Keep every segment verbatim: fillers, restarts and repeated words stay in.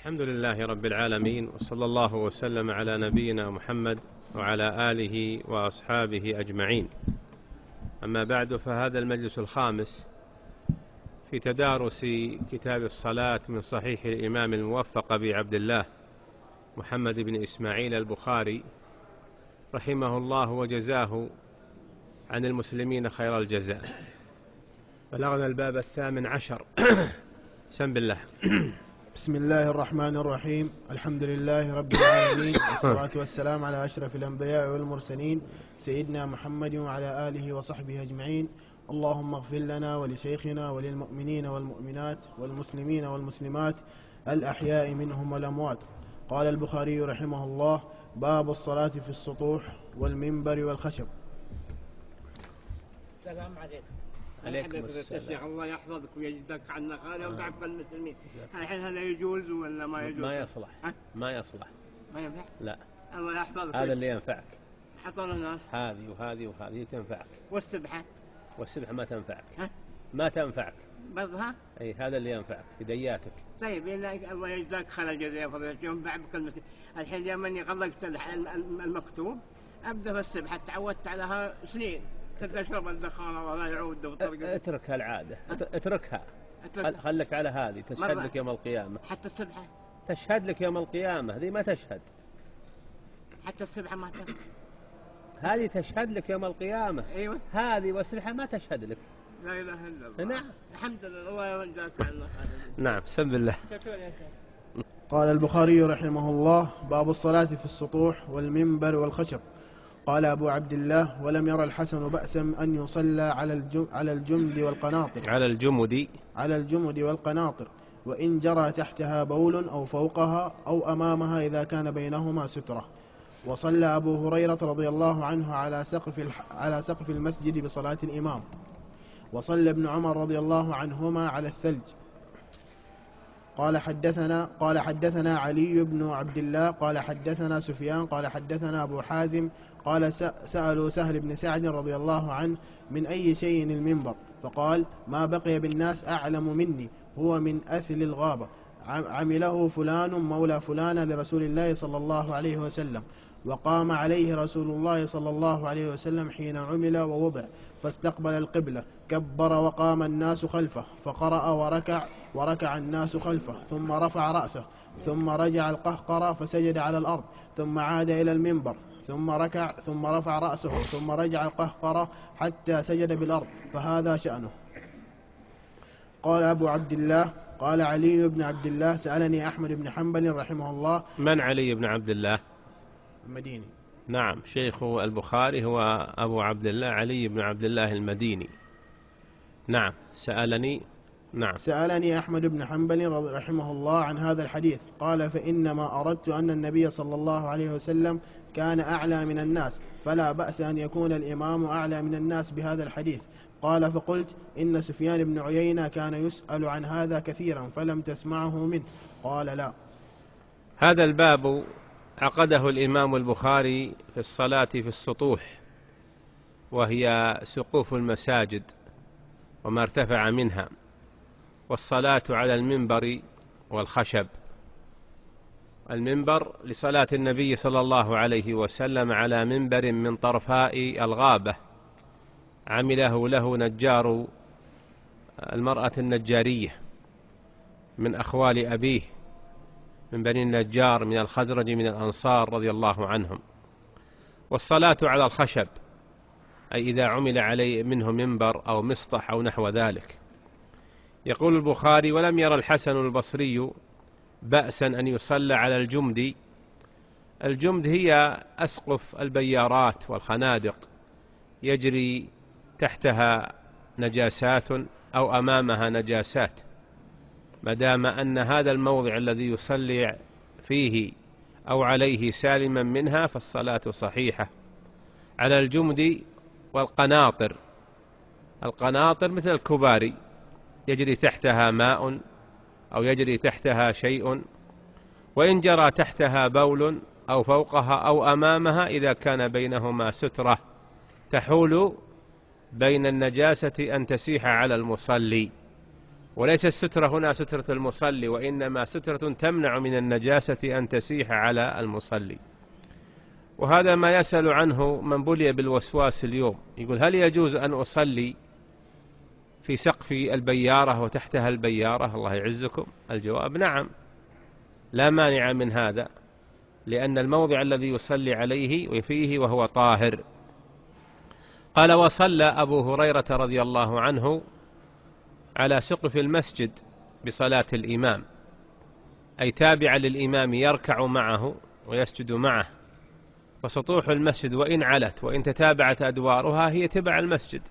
الحمد لله رب العالمين، وصلى الله وسلم على نبينا محمد وعلى آله وأصحابه أجمعين. أما بعد، فهذا المجلس الخامس في تدارس كتاب الصلاة من صحيح الإمام الموفق أبي عبد الله محمد بن إسماعيل البخاري رحمه الله وجزاه عن المسلمين خير الجزاء. بلغنا الباب الثامن عشر. سم بالله. بسم الله الرحمن الرحيم. الحمد لله رب العالمين، والصلاة والسلام على أشرف الأنبياء والمرسلين سيدنا محمد وعلى آله وصحبه أجمعين. اللهم اغفر لنا ولشيخنا وللمؤمنين والمؤمنات والمسلمين والمسلمات الأحياء منهم والأموات. قال البخاري رحمه الله: باب الصلاة في السطوح والمنبر والخشب. السلام عليكم. عليكم السلام. الله يحفظك ويجزاك عنا خير ويعفو المسلمين. الحين هذا يجوز ولا ما يجوز؟ ما يصلح. ما يصلح. ما ينفع؟ لا. الله يحفظك. هذا اللي ينفعك. حطوا الناس. هذه وهذه وهذه تنفعك. والسبحة. والسبحة ما تنفعك. ها؟ ما تنفعك. برضها؟ أي هذا اللي ينفعك في دياتك. طيب الله يجزاك خير الجزاء يا فضيلة الشيخ. بعد كلمة الحين يوم غلقت المكتوب أبدأ في السبحة، تعودت عليها سنين. تشرب الدخان ولا يعود وطرق. اترك هالعادة. اتركها. أترك. خلك على هذه تشهد مرة. لك يوم القيامة. حتى السبحة. تشهد لك يوم القيامة. هذه ما تشهد. حتى السبحة ما تشهد. هذه تشهد لك يوم القيامة. أيوة. هذه والسبحة ما تشهد لك. لا إله إلا الله. نعم. الحمد لله. الله يجزاك عنا خير. نعم. سم بالله. شكرا يا شيخ. قال البخاري رحمه الله: باب الصلاة في السطوح والمنبر والخشب. قال أبو عبد الله: ولم يرى الحسن بأسا أن يصلى على الجم على الجمد والقناطر على الجمد على الجمد والقناطر وإن جرى تحتها بول أو فوقها أو أمامها إذا كان بينهما سترة. وصلى أبو هريرة رضي الله عنه على سقف على سقف المسجد بصلاة الإمام. وصلى ابن عمر رضي الله عنهما على الثلج. قال حدثنا قال حدثنا علي بن عبد الله قال حدثنا سفيان قال حدثنا أبو حازم قال سألوا سهل بن سعد رضي الله عنه: من أي شيء المنبر؟ فقال: ما بقي بالناس أعلم مني، هو من أثل الغابة، عمله فلان مولى فلان لرسول الله صلى الله عليه وسلم، وقام عليه رسول الله صلى الله عليه وسلم حين عمل ووضع، فاستقبل القبلة، كبر وقام الناس خلفه، فقرأ وركع وركع الناس خلفه، ثم رفع رأسه، ثم رجع القهقرة فسجد على الأرض، ثم عاد إلى المنبر، ثم ركع ثم رفع رأسه، ثم رجع القهقرة حتى سجد بالأرض، فهذا شأنه. قال أبو عبد الله: قال علي بن عبد الله: سألني أحمد بن حنبل رحمه الله. من علي بن عبد الله؟ المديني. نعم، شيخ البخاري هو أبو عبد الله علي بن عبد الله المديني. نعم. سألني نعم سألني أحمد بن حنبل رحمه الله عن هذا الحديث. قال: فإنما أردت أن النبي صلى الله عليه وسلم كان أعلى من الناس، فلا بأس أن يكون الإمام أعلى من الناس بهذا الحديث. قال: فقلت: إن سفيان بن عيينة كان يسأل عن هذا كثيرا فلم تسمعه منه. قال: لا. هذا الباب عقده الإمام البخاري في الصلاة في السطوح، وهي سقوف المساجد وما ارتفع منها، والصلاة على المنبر والخشب. المنبر لصلاة النبي صلى الله عليه وسلم على منبر من طرفاء الغابة، عمله له نجار المرأة النجارية من أخوال أبيه من بني النجار من الخزرج من الأنصار رضي الله عنهم. والصلاة على الخشب أي إذا عمل عليه منه منبر أو مسطح أو نحو ذلك. يقول البخاري: ولم يرى الحسن البصري بأسا أن يصلى على الجمد. الجمد هي أسقف البيارات والخنادق، يجري تحتها نجاسات أو أمامها نجاسات، ما دام أن هذا الموضع الذي يصلي فيه أو عليه سالما منها فالصلاة صحيحة. على الجمد والقناطر. القناطر مثل الكباري، يجري تحتها ماء أو يجري تحتها شيء، وإن جرى تحتها بول أو فوقها أو أمامها إذا كان بينهما سترة تحول بين النجاسة أن تسيح على المصلي. وليس السترة هنا سترة المصلي، وإنما سترة تمنع من النجاسة أن تسيح على المصلي. وهذا ما يسأل عنه من بلي بالوسواس اليوم، يقول هل يجوز أن أصلي في سقف البيارة وتحتها البيارة؟ الله يعزكم، الجواب نعم، لا مانع من هذا، لأن الموضع الذي يصلي عليه وفيه وهو طاهر. قال وصلى أبو هريرة رضي الله عنه على سقف المسجد بصلاة الإمام، أي تابع للإمام يركع معه ويسجد معه، فسطوح المسجد وإن علت وإن تتابعت أدوارها هي تبع المسجد،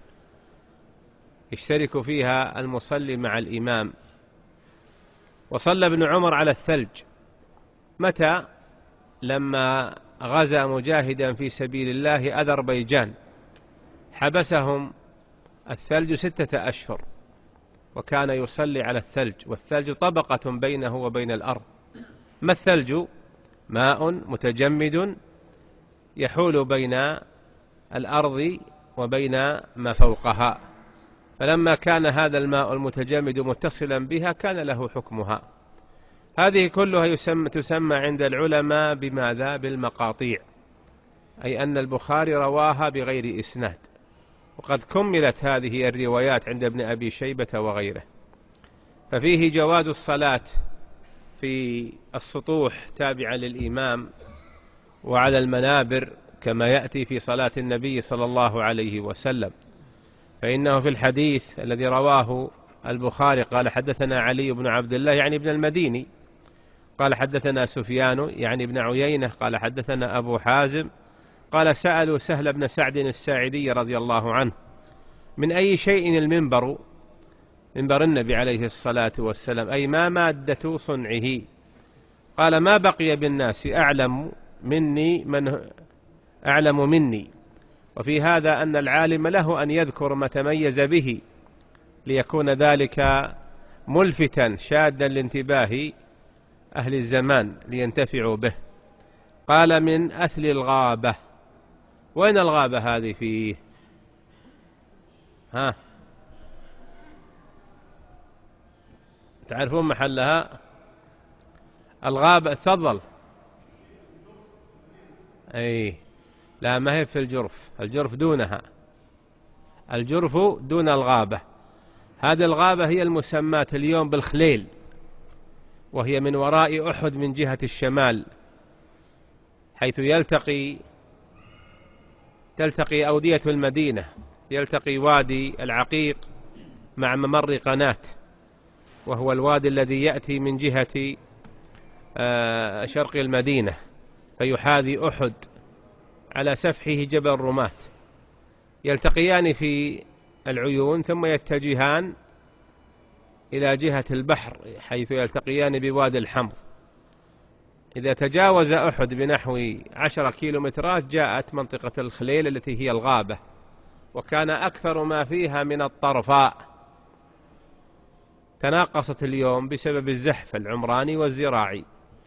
يشترك فيها المصلي مع الإمام. وصلى ابن عمر على الثلج، متى؟ لما غزا مجاهدا في سبيل الله أذربيجان، حبسهم الثلج ستة أشهر، وكان يصلي على الثلج، والثلج طبقة بينه وبين الأرض. ما الثلج؟ ماء متجمد يحول بين الأرض وبين ما فوقها، فلما كان هذا الماء المتجمد متصلا بها كان له حكمها. هذه كلها يسمى تسمى عند العلماء بماذا؟ بالمقاطيع، أي أن البخاري رواها بغير إسناد، وقد كملت هذه الروايات عند ابن أبي شيبة وغيره. ففيه جواز الصلاة في السطوح تابعا للإمام وعلى المنابر كما يأتي في صلاة النبي صلى الله عليه وسلم، فإنه في الحديث الذي رواه البخاري قال حدثنا علي بن عبد الله يعني ابن المديني، قال حدثنا سفيان يعني ابن عيينة، قال حدثنا أبو حازم، قال سألوا سهل بن سعد الساعدي رضي الله عنه من أي شيء المنبر؟ منبر النبي عليه الصلاة والسلام، أي ما مادة صنعه؟ قال ما بقي بالناس أعلم مني من أعلم مني. وفي هذا أن العالم له أن يذكر ما تميز به ليكون ذلك ملفتا شادا لانتباه أهل الزمان لينتفعوا به. قال من أثل الغابة. وين الغابة هذه فيه؟ ها تعرفون محلها؟ الغابة تفضل. أي لا، ما هي في الجرف، الجرف دونها، الجرف دون الغابة. هذه الغابة هي المسماة اليوم بالخليل، وهي من وراء أحد من جهة الشمال، حيث يلتقي تلتقي أودية المدينة، يلتقي وادي العقيق مع ممر قناة، وهو الوادي الذي يأتي من جهة شرق المدينة، فيحاذي أحد على سفحه جبل رمات، يلتقيان في العيون ثم يتجهان إلى جهة البحر حيث يلتقيان بوادي الحمر. إذا تجاوز أحد بنحو عشرة كيلومترات جاءت منطقة الخليل التي هي الغابة، وكان أكثر ما فيها من الطرفاء، تناقصت اليوم بسبب الزحف العمراني والزراعي.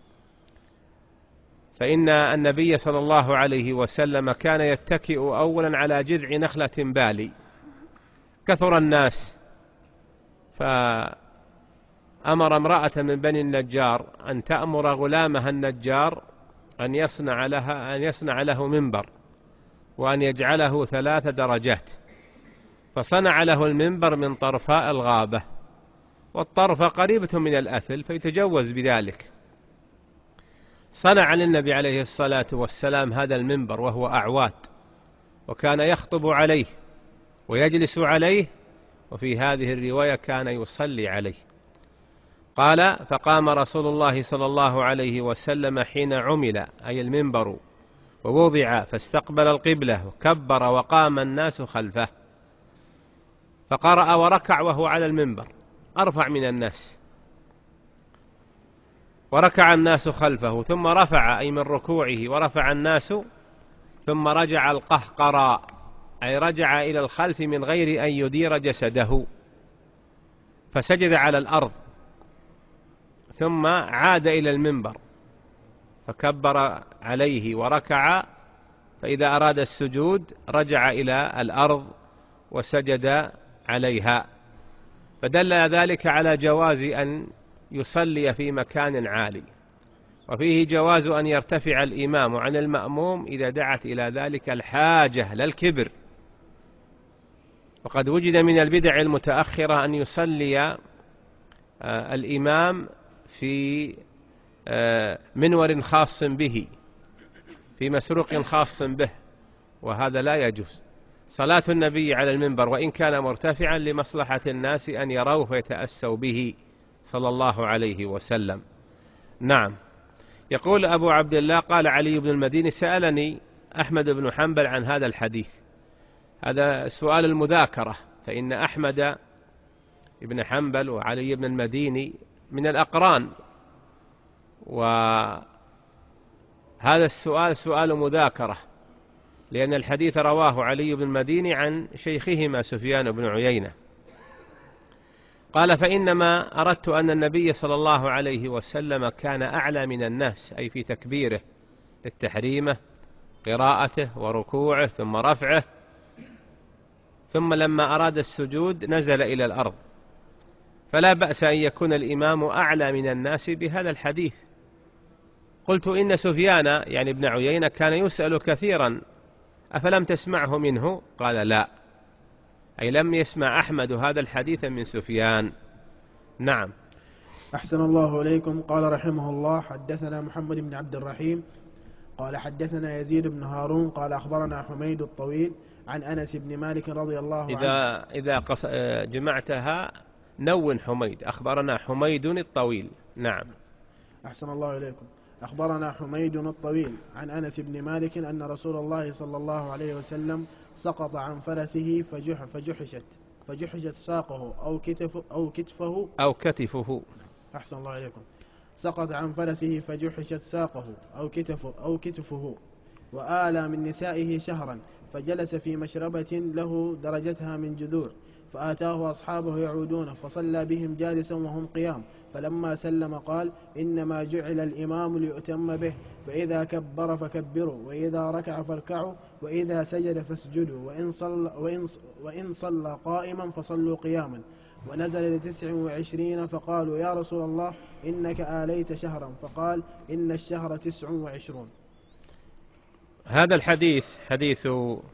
فإن النبي صلى الله عليه وسلم كان يتكئ أولا على جذع نخلة بالي، كثر الناس فأمر امرأة من بني النجار أن تأمر غلامها النجار أن يصنع لها أن يصنع له منبر، وأن يجعله ثلاث درجات، فصنع له المنبر من طرفاء الغابة، والطرف قريبة من الأثل فيتجوز بذلك. صنع للنبي عليه الصلاة والسلام هذا المنبر وهو أعواد، وكان يخطب عليه ويجلس عليه، وفي هذه الرواية كان يصلي عليه. قال فقام رسول الله صلى الله عليه وسلم حين عمل أي المنبر ووضع، فاستقبل القبلة وكبر وقام الناس خلفه، فقرأ وركع وهو على المنبر أرفع من الناس، وركع الناس خلفه، ثم رفع أي من ركوعه ورفع الناس، ثم رجع القهقراء أي رجع إلى الخلف من غير أن يدير جسده، فسجد على الأرض، ثم عاد إلى المنبر فكبر عليه وركع، فإذا أراد السجود رجع إلى الأرض وسجد عليها. فدل ذلك على جواز أن يصلي في مكان عالي، وفيه جواز أن يرتفع الإمام عن المأموم إذا دعت إلى ذلك الحاجة لا الكبر. وقد وجد من البدع المتأخرة أن يصلي الإمام في منور خاص به، في مسروق خاص به، وهذا لا يجوز. صلاة النبي على المنبر وإن كان مرتفعا لمصلحة الناس أن يروه فيتأسوا به صلى الله عليه وسلم. نعم. يقول أبو عبد الله قال علي بن المديني سألني أحمد بن حنبل عن هذا الحديث. هذا سؤال المذاكرة، فإن أحمد بن حنبل وعلي بن المديني من الأقران، وهذا السؤال سؤال مذاكرة، لأن الحديث رواه علي بن المديني عن شيخهما سفيان بن عيينة. قال فإنما أردت أن النبي صلى الله عليه وسلم كان أعلى من الناس، أي في تكبيره للتحريمة، قراءته وركوعه ثم رفعه، ثم لما أراد السجود نزل إلى الأرض، فلا بأس أن يكون الإمام أعلى من الناس بهذا الحديث. قلت إن سفيان يعني ابن عيينة كان يسأل كثيرا أفلم تسمعه منه؟ قال لا، أي لم يسمع أحمد هذا الحديث من سفيان. نعم. أحسن الله إليكم. قال رحمه الله حدثنا محمد بن عبد الرحيم قال حدثنا يزيد بن هارون قال أخبرنا حميد الطويل عن أنس بن مالك رضي الله عنه. إذا, إذا قص... جمعتها نون حميد، أخبرنا حميد الطويل. نعم. أحسن الله إليكم. أخبرنا حميد الطويل عن أنس بن مالك أن رسول الله صلى الله عليه وسلم سقط عن فرسه فجح فجحشت فجحشت ساقه أو كتفه أو كتفه أو كتفه. أحسن الله إليكم. سقط عن فرسه فجحشت ساقه أو كتفه أو كتفه وآلى من نسائه شهرا، فجلس في مشربة له درجتها من جذوع، فآتاه أصحابه يعودون فصلى بهم جالسا وهم قيام، فلما سلم قال إنما جعل الإمام ليؤتم به، فإذا كبر فكبروا، وإذا ركع فاركعوا، وإذا سجد فاسجدوا، وإن صلى, وإن وإن صلى قائما فصلوا قياما. ونزل لتسع وعشرين فقالوا يا رسول الله إنك آليت شهرا، فقال إن الشهر تسع وعشرون. هذا الحديث حديث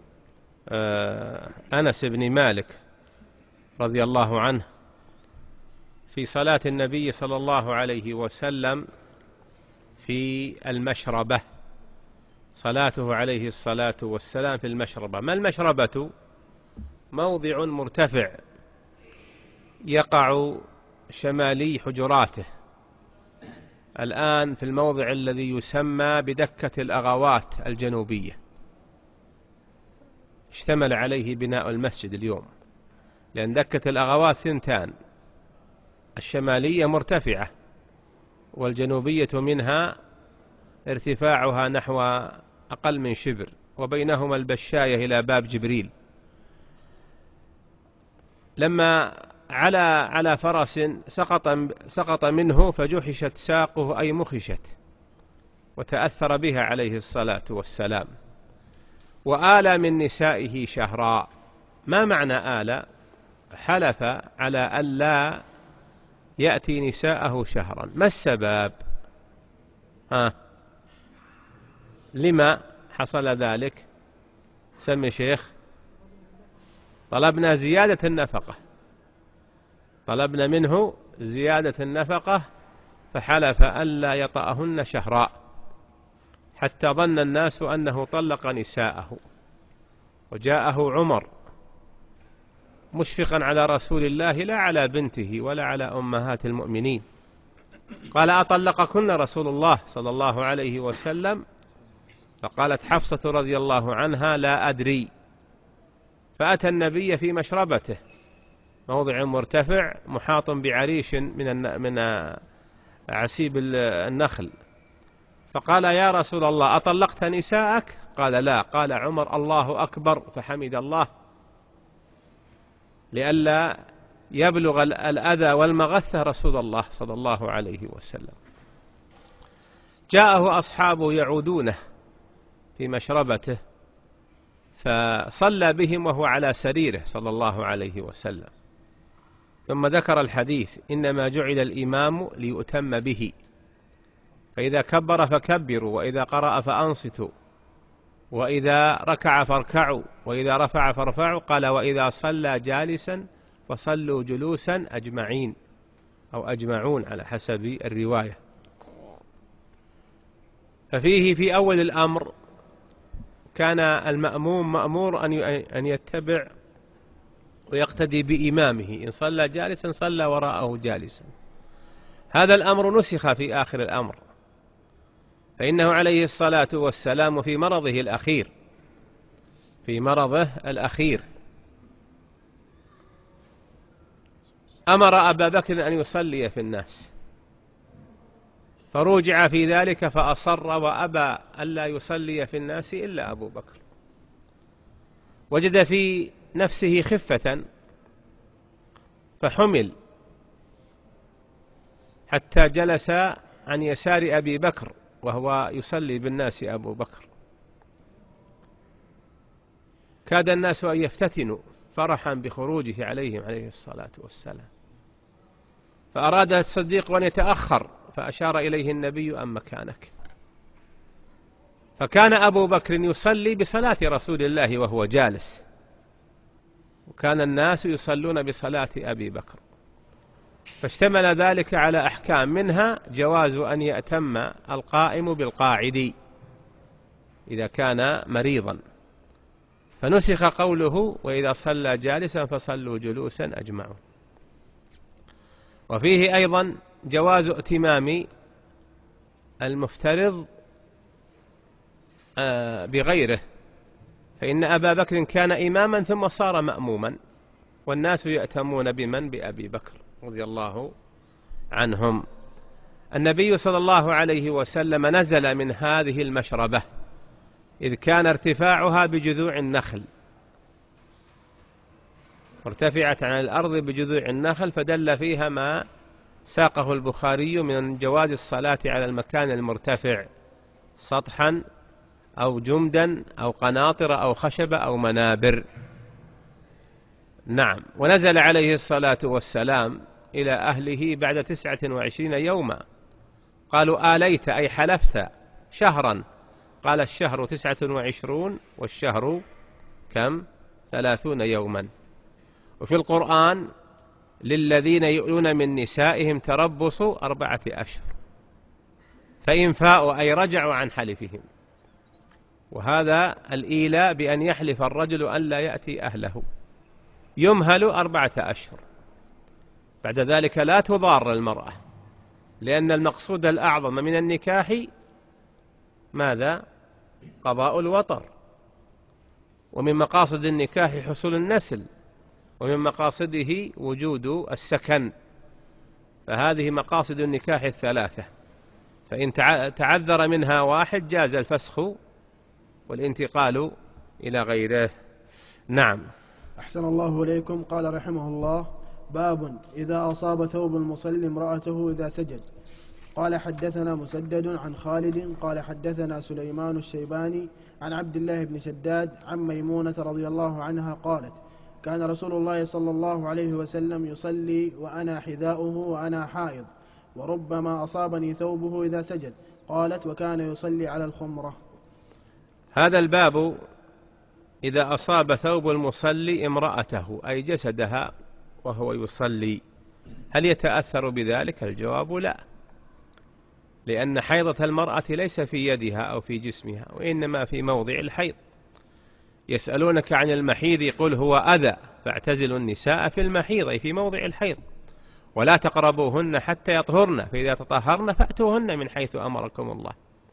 أنس بن مالك رضي الله عنه في صلاة النبي صلى الله عليه وسلم في المشربة، صلاته عليه الصلاة والسلام في المشربة. ما المشربة؟ موضع مرتفع يقع شمالي حجراته الآن في الموضع الذي يسمى بدكة الأغوات الجنوبية، اشتمل عليه بناء المسجد اليوم، لأن دكة الأغوات ثنتان، الشمالية مرتفعة والجنوبية منها ارتفاعها نحو أقل من شبر، وبينهما البشاية إلى باب جبريل. لما على على فرس سقط سقط منه فجحشت ساقه أي مخشت، وتأثر بها عليه الصلاة والسلام. وآل من نسائه شهرا. ما معنى آل؟ حلف على ألا يأتي نساءه شهرا. ما السبب؟ ها لما حصل ذلك؟ سمي شيخ. طلبنا زيادة النفقة، طلبنا منه زيادة النفقة، فحلف ألا يطأهن شهراء، حتى ظن الناس أنه طلق نساءه. وجاءه عمر مشفقا على رسول الله لا على بنته ولا على أمهات المؤمنين، قال أطلقكن رسول الله صلى الله عليه وسلم؟ فقالت حفصة رضي الله عنها لا أدري. فأتى النبي في مشربته، موضع مرتفع محاط بعريش من من عسيب النخل، فقال يا رسول الله أطلقت نساءك؟ قال لا. قال عمر الله أكبر، فحمد الله لئلا يبلغ الأذى والمغثة رسول الله صلى الله عليه وسلم. جاءه أصحابه يعودونه في مشربته، فصلى بهم وهو على سريره صلى الله عليه وسلم، ثم ذكر الحديث إنما جعل الإمام ليؤتم به، فإذا كبر فكبروا، وإذا قرأ فأنصتوا، وإذا ركع فاركعوا، وإذا رفع فارفعوا. قال وإذا صلى جالسا فصلوا جلوسا أجمعين أو أجمعون على حسب الرواية. ففيه في أول الأمر كان المأموم مأمور أن يتبع ويقتدي بإمامه، إن صلى جالسا صلى وراءه جالسا. هذا الأمر نسخ في آخر الأمر، فإنه عليه الصلاة والسلام في مرضه الأخير في مرضه الأخير أمر أبا بكر أن يصلي في الناس، فروجع في ذلك فأصر وأبى ألا يصلي في الناس إلا أبو بكر. وجد في نفسه خفة فحمل حتى جلس عن يسار أبي بكر وهو يصلي بالناس أبو بكر. كاد الناس أن يفتتنوا فرحا بخروجه عليهم عليه الصلاة والسلام، فأراد الصديق أن يتأخر فأشار إليه النبي أم مكانك. فكان أبو بكر يصلي بصلاة رسول الله وهو جالس، وكان الناس يصلون بصلاة أبي بكر، فاشتمل ذلك على أحكام، منها جواز أن يأتم القائم بالقاعد إذا كان مريضا، فنسخ قوله وإذا صلى جالسا فصلوا جلوسا أجمعون. وفيه أيضا جواز ائتمام المفترض بغيره، فإن أبا بكر كان إماما ثم صار مأموما، والناس يأتمون بمن؟ بأبي بكر رضي الله عنهم. النبي صلى الله عليه وسلم نزل من هذه المشربة إذ كان ارتفاعها بجذوع النخل، ارتفعت عن الأرض بجذوع النخل، فدل فيها ما ساقه البخاري من جواز الصلاة على المكان المرتفع سطحا أو جمدا أو قناطر أو خشبة أو منابر. نعم. ونزل عليه الصلاة والسلام إلى أهله بعد تسعة وعشرين يوما. قالوا آليت أي حلفت شهرا؟ قال الشهر تسعة وعشرون والشهر كم؟ ثلاثون يوما. وفي القرآن للذين يؤلون من نسائهم تربص أربعة أشهر، فإن فاءوا أي رجعوا عن حلفهم. وهذا الإيلاء بأن يحلف الرجل أن لا يأتي أهله، يمهل أربعة أشهر، بعد ذلك لا تضار المرأة، لأن المقصود الأعظم من النكاح ماذا؟ قضاء الوطر، ومن مقاصد النكاح حصول النسل، ومن مقاصده وجود السكن، فهذه مقاصد النكاح الثلاثة، فإن تعذر منها واحد جاز الفسخ والانتقال إلى غيره. نعم. أحسن الله إليكم. قال رحمه الله: باب إذا أصاب ثوب المصلي امرأته إذا سجد. قال حدثنا مسدد عن خالد قال حدثنا سليمان الشيباني عن عبد الله بن شداد عن ميمونة رضي الله عنها قالت: كان رسول الله صلى الله عليه وسلم يصلي وأنا حذاؤه وأنا حائض، وربما أصابني ثوبه إذا سجد. قالت: وكان يصلي على الخمرة. هذا الباب إذا أصاب ثوب المصلي امرأته أي جسدها وهو يصلي، هل يتأثر بذلك؟ الجواب لا، لأن حيضة المرأة ليس في يدها أو في جسمها، وإنما في موضع الحيض. يسألونك عن المحيض قل هو أذى فاعتزلوا النساء في المحيض أي في موضع الحيض، ولا تقربوهن حتى يطهرن، فإذا تطهرن فأتوهن من حيث أمركم الله.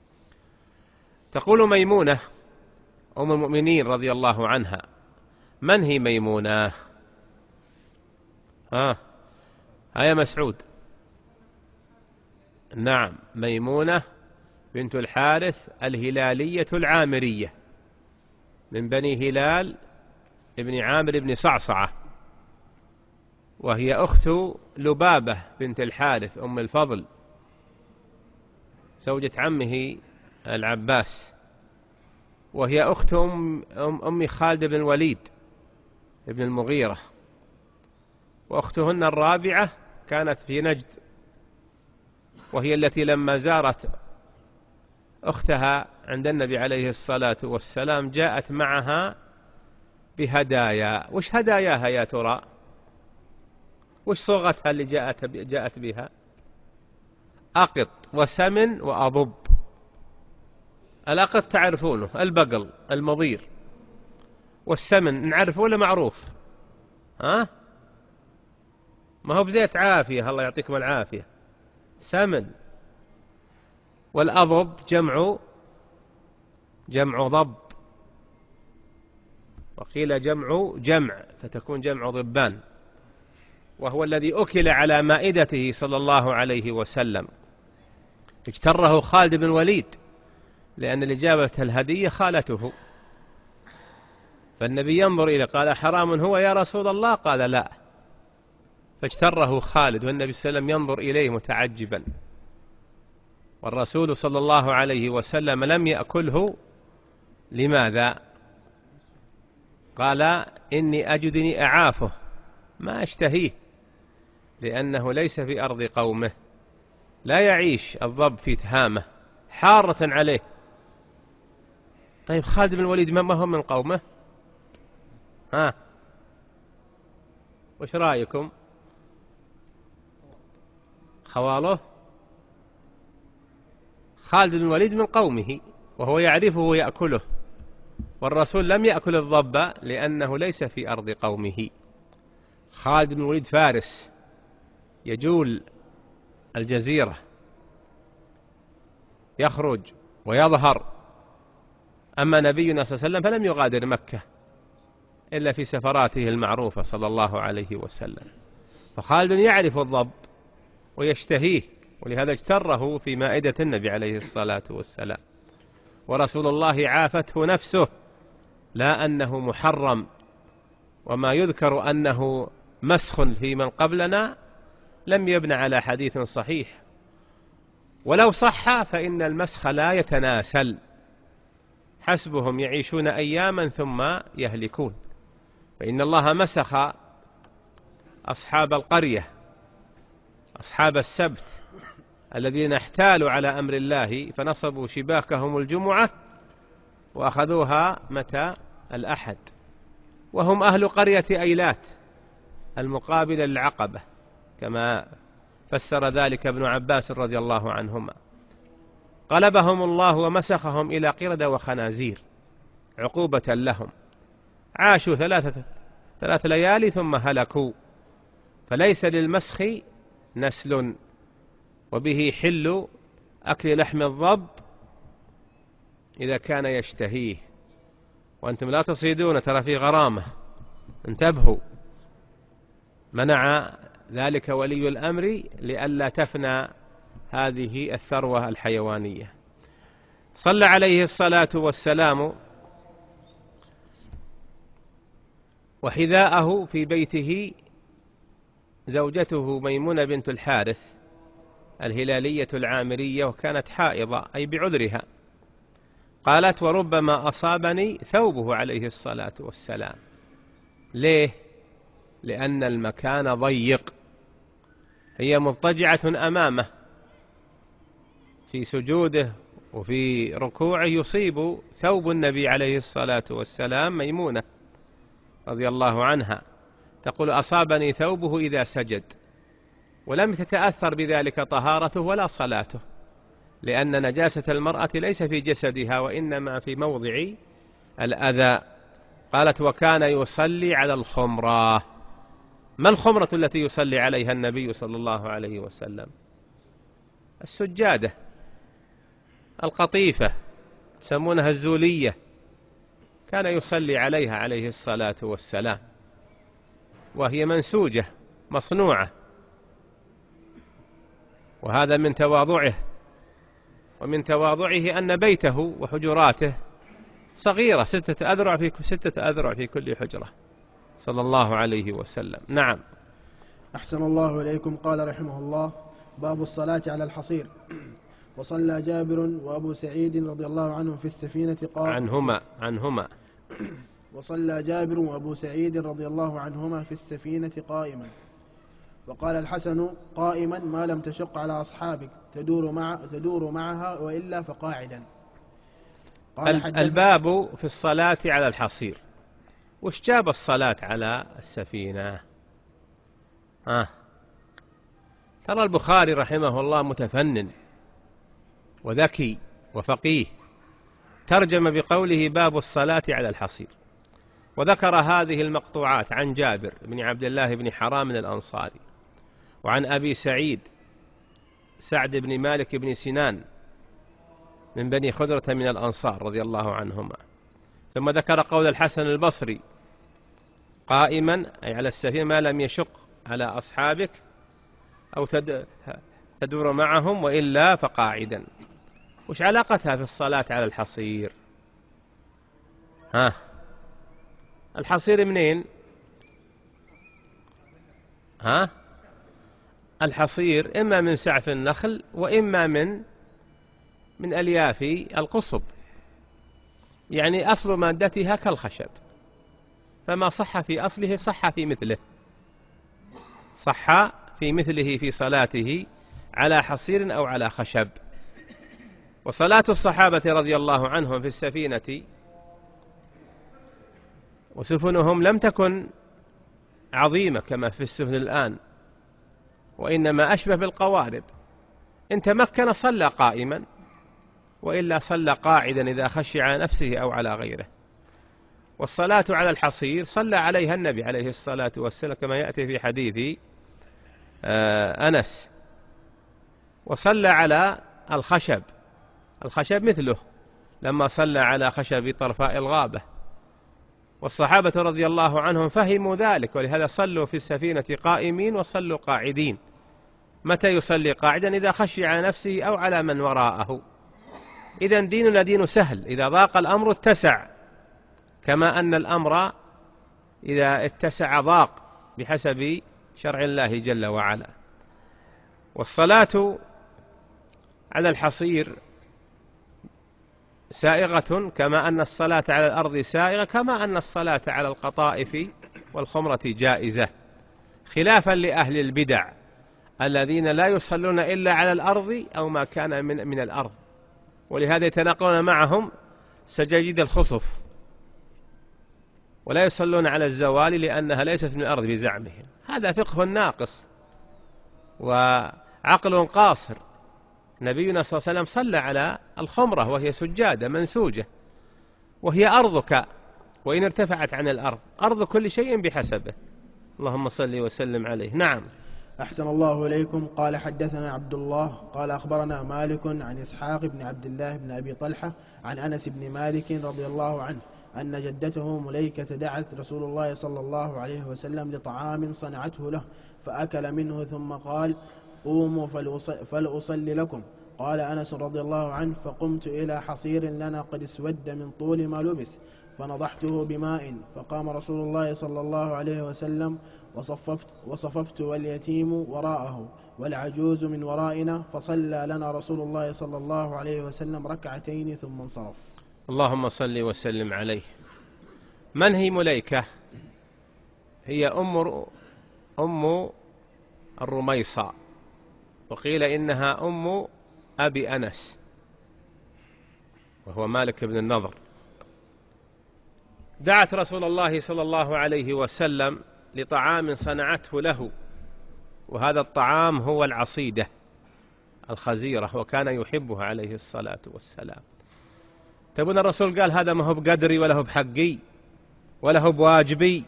تقول ميمونة أم المؤمنين رضي الله عنها: من هي ميمونة؟ ها هيا مسعود. نعم، ميمونة بنت الحارث الهلالية العامرية من بني هلال ابن عامر بن صعصعة، وهي أخت لبابة بنت الحارث أم الفضل زوجة عمه العباس، وهي أخت أم, أم, أم خالد بن الوليد بن المغيرة، وأختهن الرابعة كانت في نجد، وهي التي لما زارت أختها عند النبي عليه الصلاة والسلام جاءت معها بهدايا. وش هداياها يا ترى؟ وش صوغتها اللي جاءت جاءت بها؟ أقط وسمن وأضب. الأقط تعرفونه، البقل المضير، والسمن نعرفه ولا معروف؟ ها؟ ما هو بزيت عافية، الله يعطيكم العافية، سمن. والأضب جمع جمع ضب، وقيل جمع جمع فتكون جمع ضبان، وهو الذي أكل على مائدته صلى الله عليه وسلم. اجتره خالد بن الوليد لأن اللي جابت الهدية خالته، فالنبي ينظر إليه قال حرام هو يا رسول الله؟ قال لا، فاجتره خالد، والنبي صلى الله عليه وسلم ينظر إليه متعجبا، والرسول صلى الله عليه وسلم لم يأكله. لماذا؟ قال إني أجدني أعافه، ما أشتهيه، لأنه ليس في أرض قومه، لا يعيش الضب في تهامه حارة عليه. طيب خالد بن الوليد ما هو من قومه؟ ها، وش رأيكم؟ خواله؟ خالد بن الوليد من قومه وهو يعرفه ويأكله، والرسول لم يأكل الضب لأنه ليس في أرض قومه. خالد بن الوليد فارس يجول الجزيرة، يخرج ويظهر. أما نبينا صلى الله عليه وسلم فلم يغادر مكة إلا في سفراته المعروفة صلى الله عليه وسلم، فخالد يعرف الضب ويشتهيه، ولهذا اجتره في مائدة النبي عليه الصلاة والسلام. ورسول الله عافته نفسه، لا أنه محرم، وما يذكر أنه مسخ في من قبلنا لم يبنى على حديث صحيح، ولو صح فإن المسخ لا يتناسل، حسبهم يعيشون أياما ثم يهلكون. فإن الله مسخ أصحاب القرية، أصحاب السبت، الذين احتالوا على أمر الله فنصبوا شباكهم الجمعة وأخذوها متى؟ الأحد، وهم أهل قرية أيلات المقابلة للعقبة، كما فسر ذلك ابن عباس رضي الله عنهما. قلبهم الله ومسخهم إلى قردة وخنازير عقوبة لهم، عاشوا ثلاثة ثلاث ليالي ثم هلكوا. فليس للمسخ نسل، وبه حل أكل لحم الضب إذا كان يشتهيه. وأنتم لا تصيدون، ترى في غرامة، انتبهوا. منع ذلك ولي الأمر لئلا تفنى هذه الثروة الحيوانية. صلى عليه الصلاة والسلام وحذاءه في بيته زوجته ميمونة بنت الحارث الهلالية العامرية، وكانت حائضة أي بعذرها. قالت وربما أصابني ثوبه عليه الصلاة والسلام. ليه؟ لأن المكان ضيق، هي مضطجعة أمامه في سجوده وفي ركوعه، يصيب ثوب النبي عليه الصلاة والسلام ميمونة رضي الله عنها، تقول أصابني ثوبه إذا سجد، ولم تتأثر بذلك طهارته ولا صلاته، لأن نجاسة المرأة ليس في جسدها وإنما في موضع الأذى. قالت وكان يصلي على الخمرة. ما الخمرة التي يصلي عليها النبي صلى الله عليه وسلم؟ السجادة، القطيفة، يسمونها الزولية، كان يصلي عليها عليه الصلاة والسلام، وهي منسوجة مصنوعة، وهذا من تواضعه. ومن تواضعه أن بيته وحجراته صغيرة، ستة أذرع في ستة أذرع في كل حجرة صلى الله عليه وسلم. نعم. أحسن الله إليكم. قال رحمه الله: باب الصلاة على الحصير. وصلى جابر وأبو سعيد رضي الله عنهم في السفينة قائما عنهما عنهما وصلى جابر وأبو سعيد رضي الله عنهما في السفينة قائما، وقال الحسن قائما ما لم تشق على أصحابك تدور, مع تدور معها وإلا فقاعدا. قال الباب في الصلاة على الحصير. وش جاب الصلاة على السفينة؟ آه. ترى البخاري رحمه الله متفنن وذكي وفقيه، ترجم بقوله باب الصلاة على الحصير، وذكر هذه المقطوعات عن جابر بن عبد الله بن حرام الأنصاري، وعن أبي سعيد سعد بن مالك بن سنان من بني خضرة من الأنصار رضي الله عنهما. ثم ذكر قول الحسن البصري قائما أي على السفينة ما لم يشق على أصحابك أو تدور معهم وإلا فقاعدا. وش علاقتها في الصلاة على الحصير؟ ها، الحصير منين؟ ها، الحصير إما من سعف النخل وإما من من ألياف القصب، يعني أصل مادتها كالخشب، فما صح في أصله صح في مثله، صح في مثله في صلاته على حصير أو على خشب. وصلاة الصحابة رضي الله عنهم في السفينة وسفنهم لم تكن عظيمة كما في السفن الآن، وإنما أشبه بالقوارب، إن تمكن صلى قائما وإلا صلى قاعدا إذا خشي على نفسه أو على غيره. والصلاة على الحصير صلى عليها النبي عليه الصلاة والسلام كما يأتي في حديث أنس، وصلى على الخشب، الخشب مثله لما صلى على خشب طرفاء الغابة. والصحابة رضي الله عنهم فهموا ذلك، ولهذا صلوا في السفينة قائمين وصلوا قاعدين. متى يصلي قاعدا؟ إذا خشي على نفسه أو على من وراءه. إذن ديننا دين سهل، إذا ضاق الأمر اتسع، كما أن الأمر إذا اتسع ضاق بحسب شرع الله جل وعلا. والصلاة على الحصير سائغة كما أن الصلاة على الأرض سائغة، كما أن الصلاة على القطائف والخمرة جائزة، خلافا لأهل البدع الذين لا يصلون إلا على الأرض أو ما كان من, من الأرض، ولهذا يتناقلون معهم سجاجيد الخصف، ولا يصلون على الزوال لأنها ليست من الأرض بزعمهم. هذا فقه ناقص وعقل قاصر. نبينا صلى الله عليه وسلم صلى على الخمرة وهي سجادة منسوجة، وهي أرضك وإن ارتفعت عن الأرض، أرض كل شيء بحسبه. اللهم صل وسلم عليه. نعم. أحسن الله إليكم. قال حدثنا عبد الله قال أخبرنا مالك عن إسحاق بن عبد الله بن أبي طلحة عن أنس بن مالك رضي الله عنه أن جدته مليكة دعت رسول الله صلى الله عليه وسلم لطعام صنعته له فأكل منه، ثم قال قوموا فلأصلي لكم. قال أنس رضي الله عنه فقمت إلى حصير لنا قد اسود من طول ما لبس فنضحته بماء، فقام رسول الله صلى الله عليه وسلم وصففت, وصففت واليتيم وراءه والعجوز من ورائنا، فصلى لنا رسول الله صلى الله عليه وسلم ركعتين ثم انصرف. اللهم صل وسلم عليه. من هي مليكة؟ هي أم أم الرميصة، وقيل إنها أم أبي أنس وهو مالك بن النضر. دعت رسول الله صلى الله عليه وسلم لطعام صنعته له، وهذا الطعام هو العصيدة الخزيرة، وكان يحبها عليه الصلاة والسلام. تبون الرسول قال هذا ما هو بقدري ولا هو بحقي ولا هو بواجبي.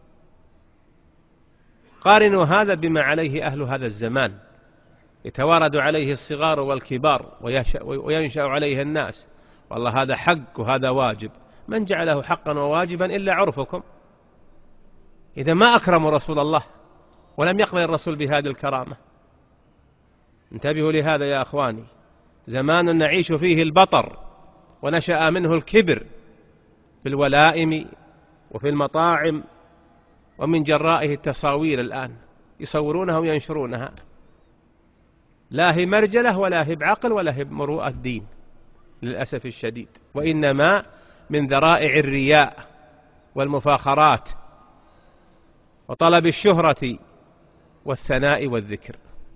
قارنوا هذا بما عليه أهل هذا الزمان، يتوارد عليه الصغار والكبار وينشأ عليه الناس، والله هذا حق وهذا واجب. من جعله حقا وواجبا إلا عرفكم؟ إذا ما أكرموا رسول الله ولم يقبل الرسول بهذه الكرامة. انتبهوا لهذا يا أخواني، زمان نعيش فيه البطر ونشأ منه الكبر في الولائم وفي المطاعم، ومن جرائه التصاوير الآن يصورونها وينشرونها، لا هي مرجلة ولا هي بعقل ولا هي بمروءة الدين للأسف الشديد، وإنما من ذرائع الرياء والمفاخرات وطلب الشهرة والثناء والذكر،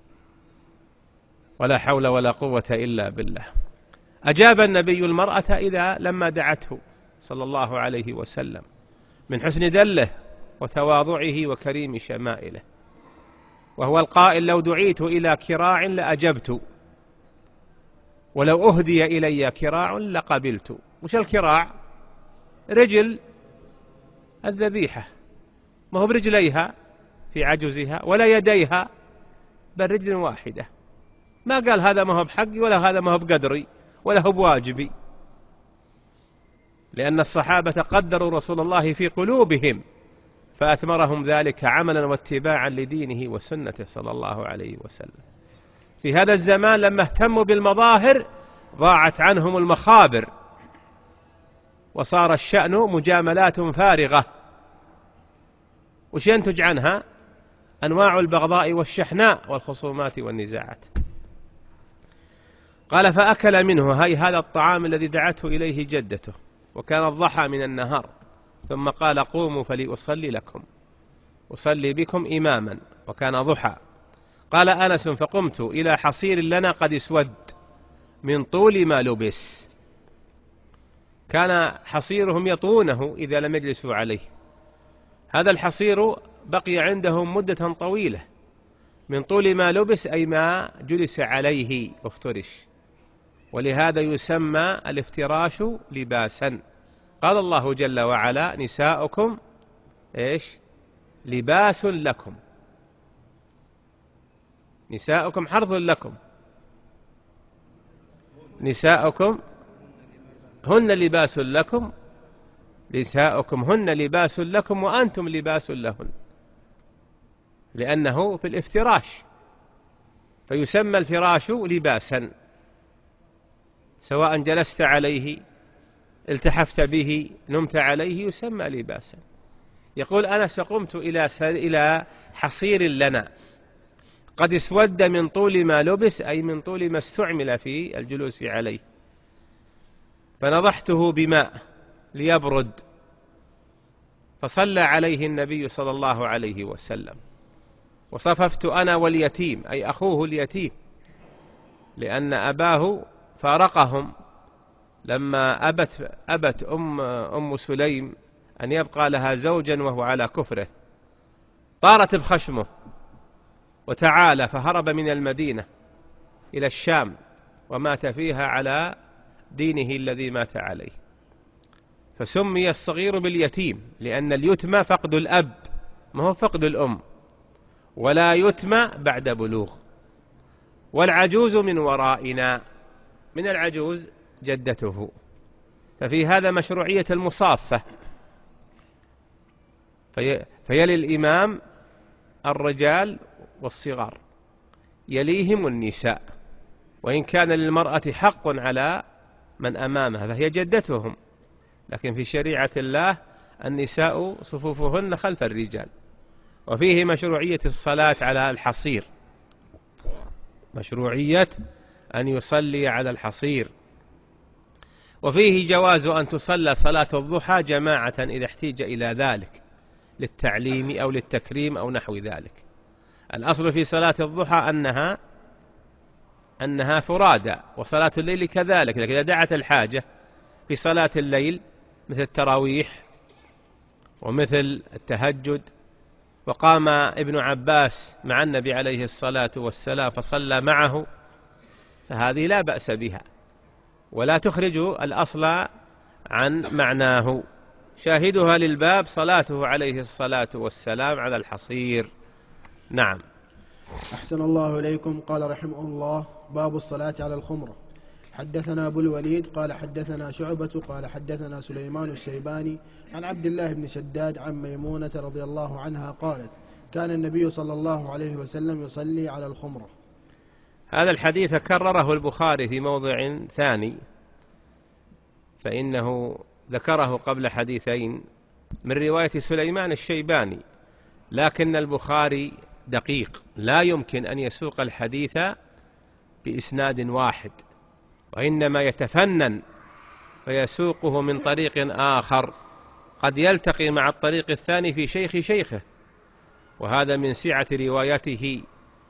ولا حول ولا قوة إلا بالله. أجاب النبي المرأة إذا لما دعته صلى الله عليه وسلم من حسن دله وتواضعه وكريم شمائله، وهو القائل: لو دعيت إلى كراع لأجبت، ولو أهدي إلي كراع لقبلت. وش الكراع؟ رجل الذبيحة، ما هو برجليها في عجزها ولا يديها، بل رجل واحدة. ما قال هذا ما هو بحقي ولا هذا ما هو بقدري ولا هو بواجبي، لأن الصحابة قدروا رسول الله في قلوبهم، فأثمرهم ذلك عملا واتباعا لدينه وسنته صلى الله عليه وسلم. في هذا الزمان لما اهتموا بالمظاهر ضاعت عنهم المخابر، وصار الشأن مجاملات فارغة، وش ينتج عنها؟ أنواع البغضاء والشحناء والخصومات والنزاعات. قال: فأكل منه، هاي هذا الطعام الذي دعته إليه جدته، وكان الضحى من النهار، ثم قال: قوموا فلأصلي لكم، أصلي بكم إماما، وكان ضحى. قال أنس: فقمت إلى حصير لنا قد اسود من طول ما لبس. كان حصيرهم يطونه إذا لم يجلسوا عليه. هذا الحصير بقي عندهم مدة طويلة، من طول ما لبس أي ما جلس عليه وافترش، ولهذا يسمى الافتراش لباسا. قال الله جل وعلا: نساؤكم إيش؟ لباس لكم، نساؤكم حرث لكم، نساؤكم هن لباس لكم، نساؤكم هن لباس لكم وأنتم لباس لهن، لأنه في الافتراش، فيسمى الفراش لباسا، سواء جلست عليه، التحفت به، نمت عليه، يسمى لباسا. يقول أنس: فقمت إلى إلى حصير لنا قد اسود من طول ما لبس، أي من طول ما استعمل في الجلوس عليه، فنضحته بماء ليبرد، فصلى عليه النبي صلى الله عليه وسلم، وصففت أنا واليتيم، أي أخوه اليتيم، لأن أباه فارقهم لما أبت, أبت أم, أم سليم أن يبقى لها زوجا وهو على كفره، طارت بخشمه وتعالى، فهرب من المدينة إلى الشام، ومات فيها على دينه الذي مات عليه. فسمي الصغير باليتيم، لأن اليتم فقد الأب، ما هو فقد الأم، ولا يتم بعد بلوغ. والعجوز من ورائنا، من العجوز جدته. ففي هذا مشروعية المصافة، في فيلي الإمام الرجال والصغار، يليهم النساء، وإن كان للمرأة حق على من أمامها فهي جدتهم، لكن في شريعة الله النساء صفوفهن خلف الرجال. وفيه مشروعية الصلاة على الحصير، مشروعية أن يصلي على الحصير. وفيه جواز أن تصلى صلاة الضحى جماعة إذا احتيج إلى ذلك للتعليم أو للتكريم أو نحو ذلك. الأصل في صلاة الضحى أنها أنها فرادى، وصلاة الليل كذلك، لكن إذا دعت الحاجة في صلاة الليل مثل التراويح ومثل التهجد، وقام ابن عباس مع النبي عليه الصلاة والسلام فصلى معه، فهذه لا بأس بها، ولا تخرج الأصل عن معناه. شاهدها للباب صلاته عليه الصلاة والسلام على الحصير. نعم. أحسن الله إليكم. قال رحمه الله: باب الصلاة على الخمرة. حدثنا أبو الوليد قال حدثنا شعبة قال حدثنا سليمان الشيباني عن عبد الله بن شداد عن ميمونة رضي الله عنها قالت: كان النبي صلى الله عليه وسلم يصلي على الخمرة. هذا الحديث كرره البخاري في موضع ثاني، فإنه ذكره قبل حديثين من رواية سليمان الشيباني، لكن البخاري دقيق، لا يمكن أن يسوق الحديث بإسناد واحد، وإنما يتفنن فيسوقه من طريق آخر قد يلتقي مع الطريق الثاني في شيخ شيخه، وهذا من سعة روايته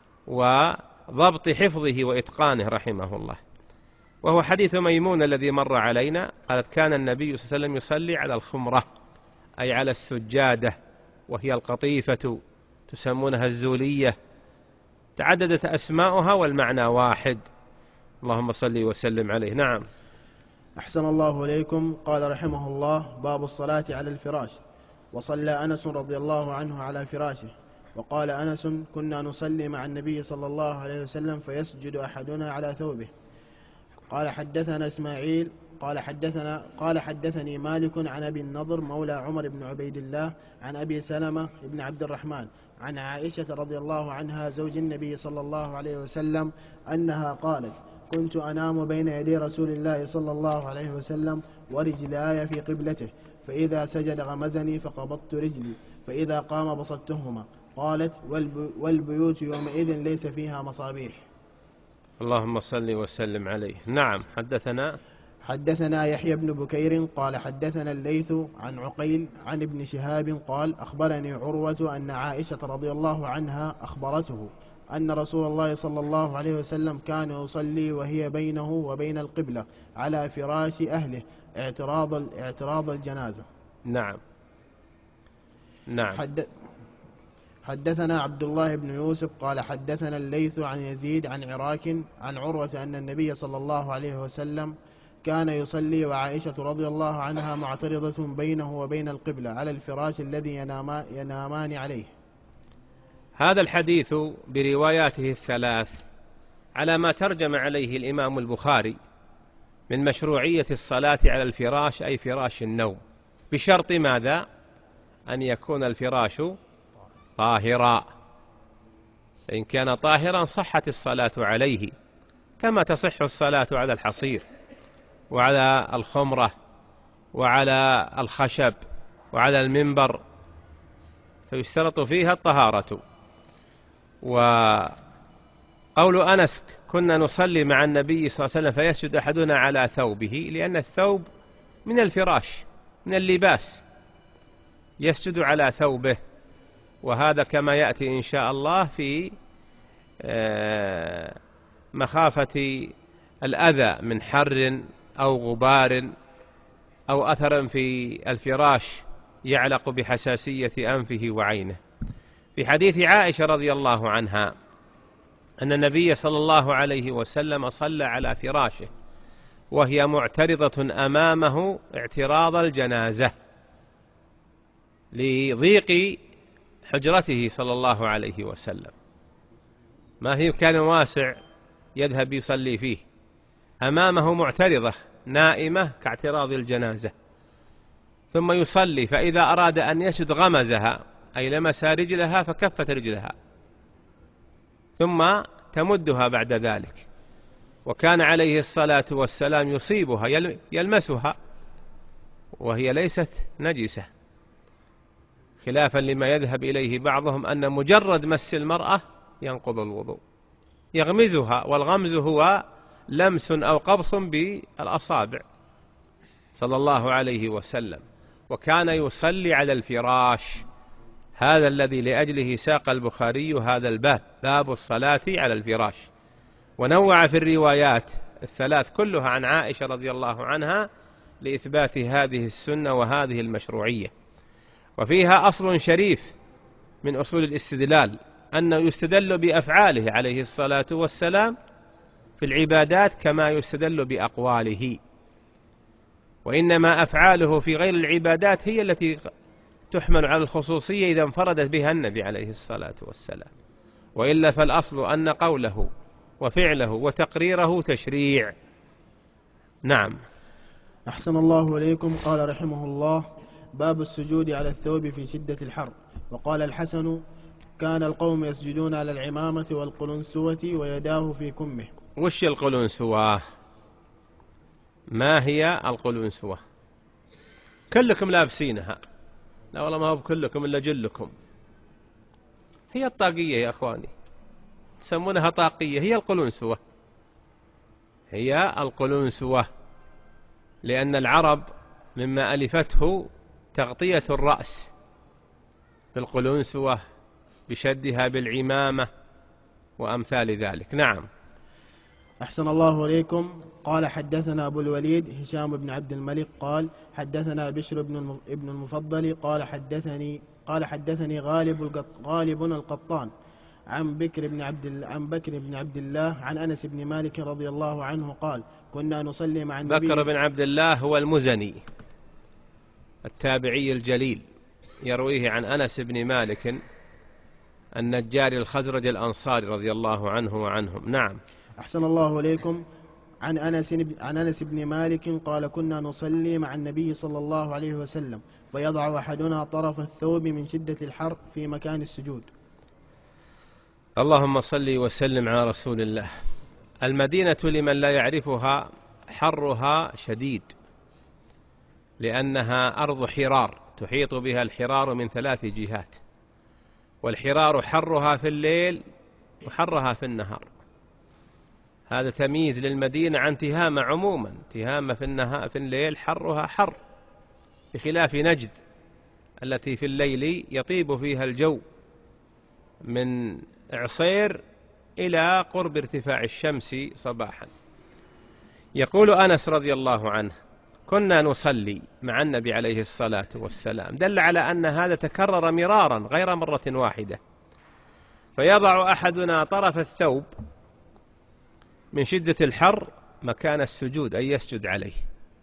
وضبط حفظه وإتقانه رحمه الله. وهو حديث ميمون الذي مر علينا، قالت كان النبي صلى الله عليه وسلم يصلي على الخمرة، أي على السجادة، وهي القطيفة تسمونها الزولية، تعددت أسماؤها والمعنى واحد. اللهم صل وسلم عليه. نعم. أحسن الله إليكم. قال رحمه الله: باب الصلاة على الفراش. وصلى أنس رضي الله عنه على فراشه. وقال أنس: كنا نصلي مع النبي صلى الله عليه وسلم فيسجد أحدنا على ثوبه. قال حدثنا إسماعيل قال حدثنا قال حدثني مالك عن أبي النضر مولى عمر بن عبيد الله عن أبي سلمة بن عبد الرحمن عن عائشة رضي الله عنها زوج النبي صلى الله عليه وسلم أنها قالت: كنت أنام بين يدي رسول الله صلى الله عليه وسلم ورجلاي في قبلته، فإذا سجد غمزني فقبضت رجلي، فإذا قام بسطتهما. قالت: والبيوت يومئذ ليس فيها مصابيح. اللهم صل وسلم عليه. نعم. حدثنا حدثنا يحيى بن بكير قال حدثنا الليث عن عقيل عن ابن شهاب قال: أخبرني عروة أن عائشة رضي الله عنها أخبرته أن رسول الله صلى الله عليه وسلم كان يصلي وهي بينه وبين القبلة على فراش أهله اعتراض اعتراض الجنازة. نعم. نعم. حد حدثنا عبد الله بن يوسف قال حدثنا الليث عن يزيد عن عراك عن عروة أن النبي صلى الله عليه وسلم كان يصلي وعائشة رضي الله عنها معترضة بينه وبين القبلة على الفراش الذي يناما ينامان عليه. هذا الحديث برواياته الثلاث على ما ترجم عليه الإمام البخاري من مشروعية الصلاة على الفراش، أي فراش النوم، بشرط ماذا؟ أن يكون الفراش طاهرا، فإن كان طاهرا صحت الصلاة عليه، كما تصح الصلاة على الحصير وعلى الخمرة وعلى الخشب وعلى المنبر، فيشترط فيها الطهارة. وقول أنس: كنا نصلي مع النبي صلى الله عليه وسلم فيسجد أحدنا على ثوبه، لأن الثوب من الفراش، من اللباس، يسجد على ثوبه، وهذا كما يأتي إن شاء الله في مخافة الأذى من حر أو غبار أو أثر في الفراش يعلق بحساسية أنفه وعينه. في حديث عائشة رضي الله عنها أن النبي صلى الله عليه وسلم صلى على فراشه وهي معترضة أمامه اعتراض الجنازة، لضيق حجرته صلى الله عليه وسلم، ما هي كان واسع يذهب يصلي فيه، أمامه معترضة نائمة كاعتراض الجنازة، ثم يصلي، فإذا أراد أن يسجد غمزها، أي لمس رجلها فكفت رجلها، ثم تمدها بعد ذلك، وكان عليه الصلاة والسلام يصيبها يلمسها وهي ليست نجسة، خلافا لما يذهب إليه بعضهم أن مجرد مس المرأة ينقض الوضوء، يغمزها، والغمز هو لمس أو قبص بالأصابع صلى الله عليه وسلم. وكان يصلي على الفراش، هذا الذي لأجله ساق البخاري هذا الباب، باب الصلاة على الفراش، ونوع في الروايات الثلاث كلها عن عائشة رضي الله عنها لإثبات هذه السنة وهذه المشروعية. وفيها أصل شريف من أصول الاستدلال، أنه يستدل بأفعاله عليه الصلاة والسلام في العبادات كما يستدل بأقواله، وإنما أفعاله في غير العبادات هي التي تحمل على الخصوصية إذا انفردت بها النبي عليه الصلاة والسلام، وإلا فالأصل أن قوله وفعله وتقريره تشريع. نعم. أحسن الله إليكم. قال رحمه الله: باب السجود على الثوب في شدة الحر. وقال الحسن: كان القوم يسجدون على العمامة والقلنسوة ويداه في كمه. وش القلنسوة؟ ما هي القلنسوة؟ كلكم لابسينها. لا والله ما هو كلكم إلا جلكم. هي الطاقية يا أخواني، تسمونها طاقية، هي القلنسوة، هي القلنسوة، لأن العرب مما ألفته تغطية الرأس بالقلنسوة بشدها بالعمامة وأمثال ذلك. نعم. أحسن الله إليكم. قال حدثنا أبو الوليد هشام بن عبد الملك قال حدثنا بشر بن ابن المفضل قال حدثني قال حدثني غالب غالب القطان عن بكر بن عبد عن بكر بن عبد الله عن أنس بن مالك رضي الله عنه قال كنا نصلي مع النبي. بكر بن عبد الله هو المزني التابعي الجليل، يرويه عن أنس بن مالك النجار الخزرج الأنصاري رضي الله عنه وعنهم. نعم. أحسن الله إليكم. عن أنس عن أنس بن مالك قال كنا نصلي مع النبي صلى الله عليه وسلم فيضع أحدنا طرف الثوب من شدة الحر في مكان السجود. اللهم صل وسلم على رسول الله. المدينة لمن لا يعرفها حرها شديد، لأنها أرض حرار تحيط بها الحرار من ثلاث جهات، والحرار حرها في الليل وحرها في النهار. هذا تمييز للمدينة عن تهامة عموما. تهامة في النهار في الليل حرها حر، بخلاف نجد التي في الليل يطيب فيها الجو من إعصير إلى قرب ارتفاع الشمس صباحا. يقول أنس رضي الله عنه كنا نصلي مع النبي عليه الصلاة والسلام، دل على أن هذا تكرر مرارا غير مرة واحدة. فيضع أحدنا طرف الثوب من شدة الحر مكان السجود، أي يسجد عليه.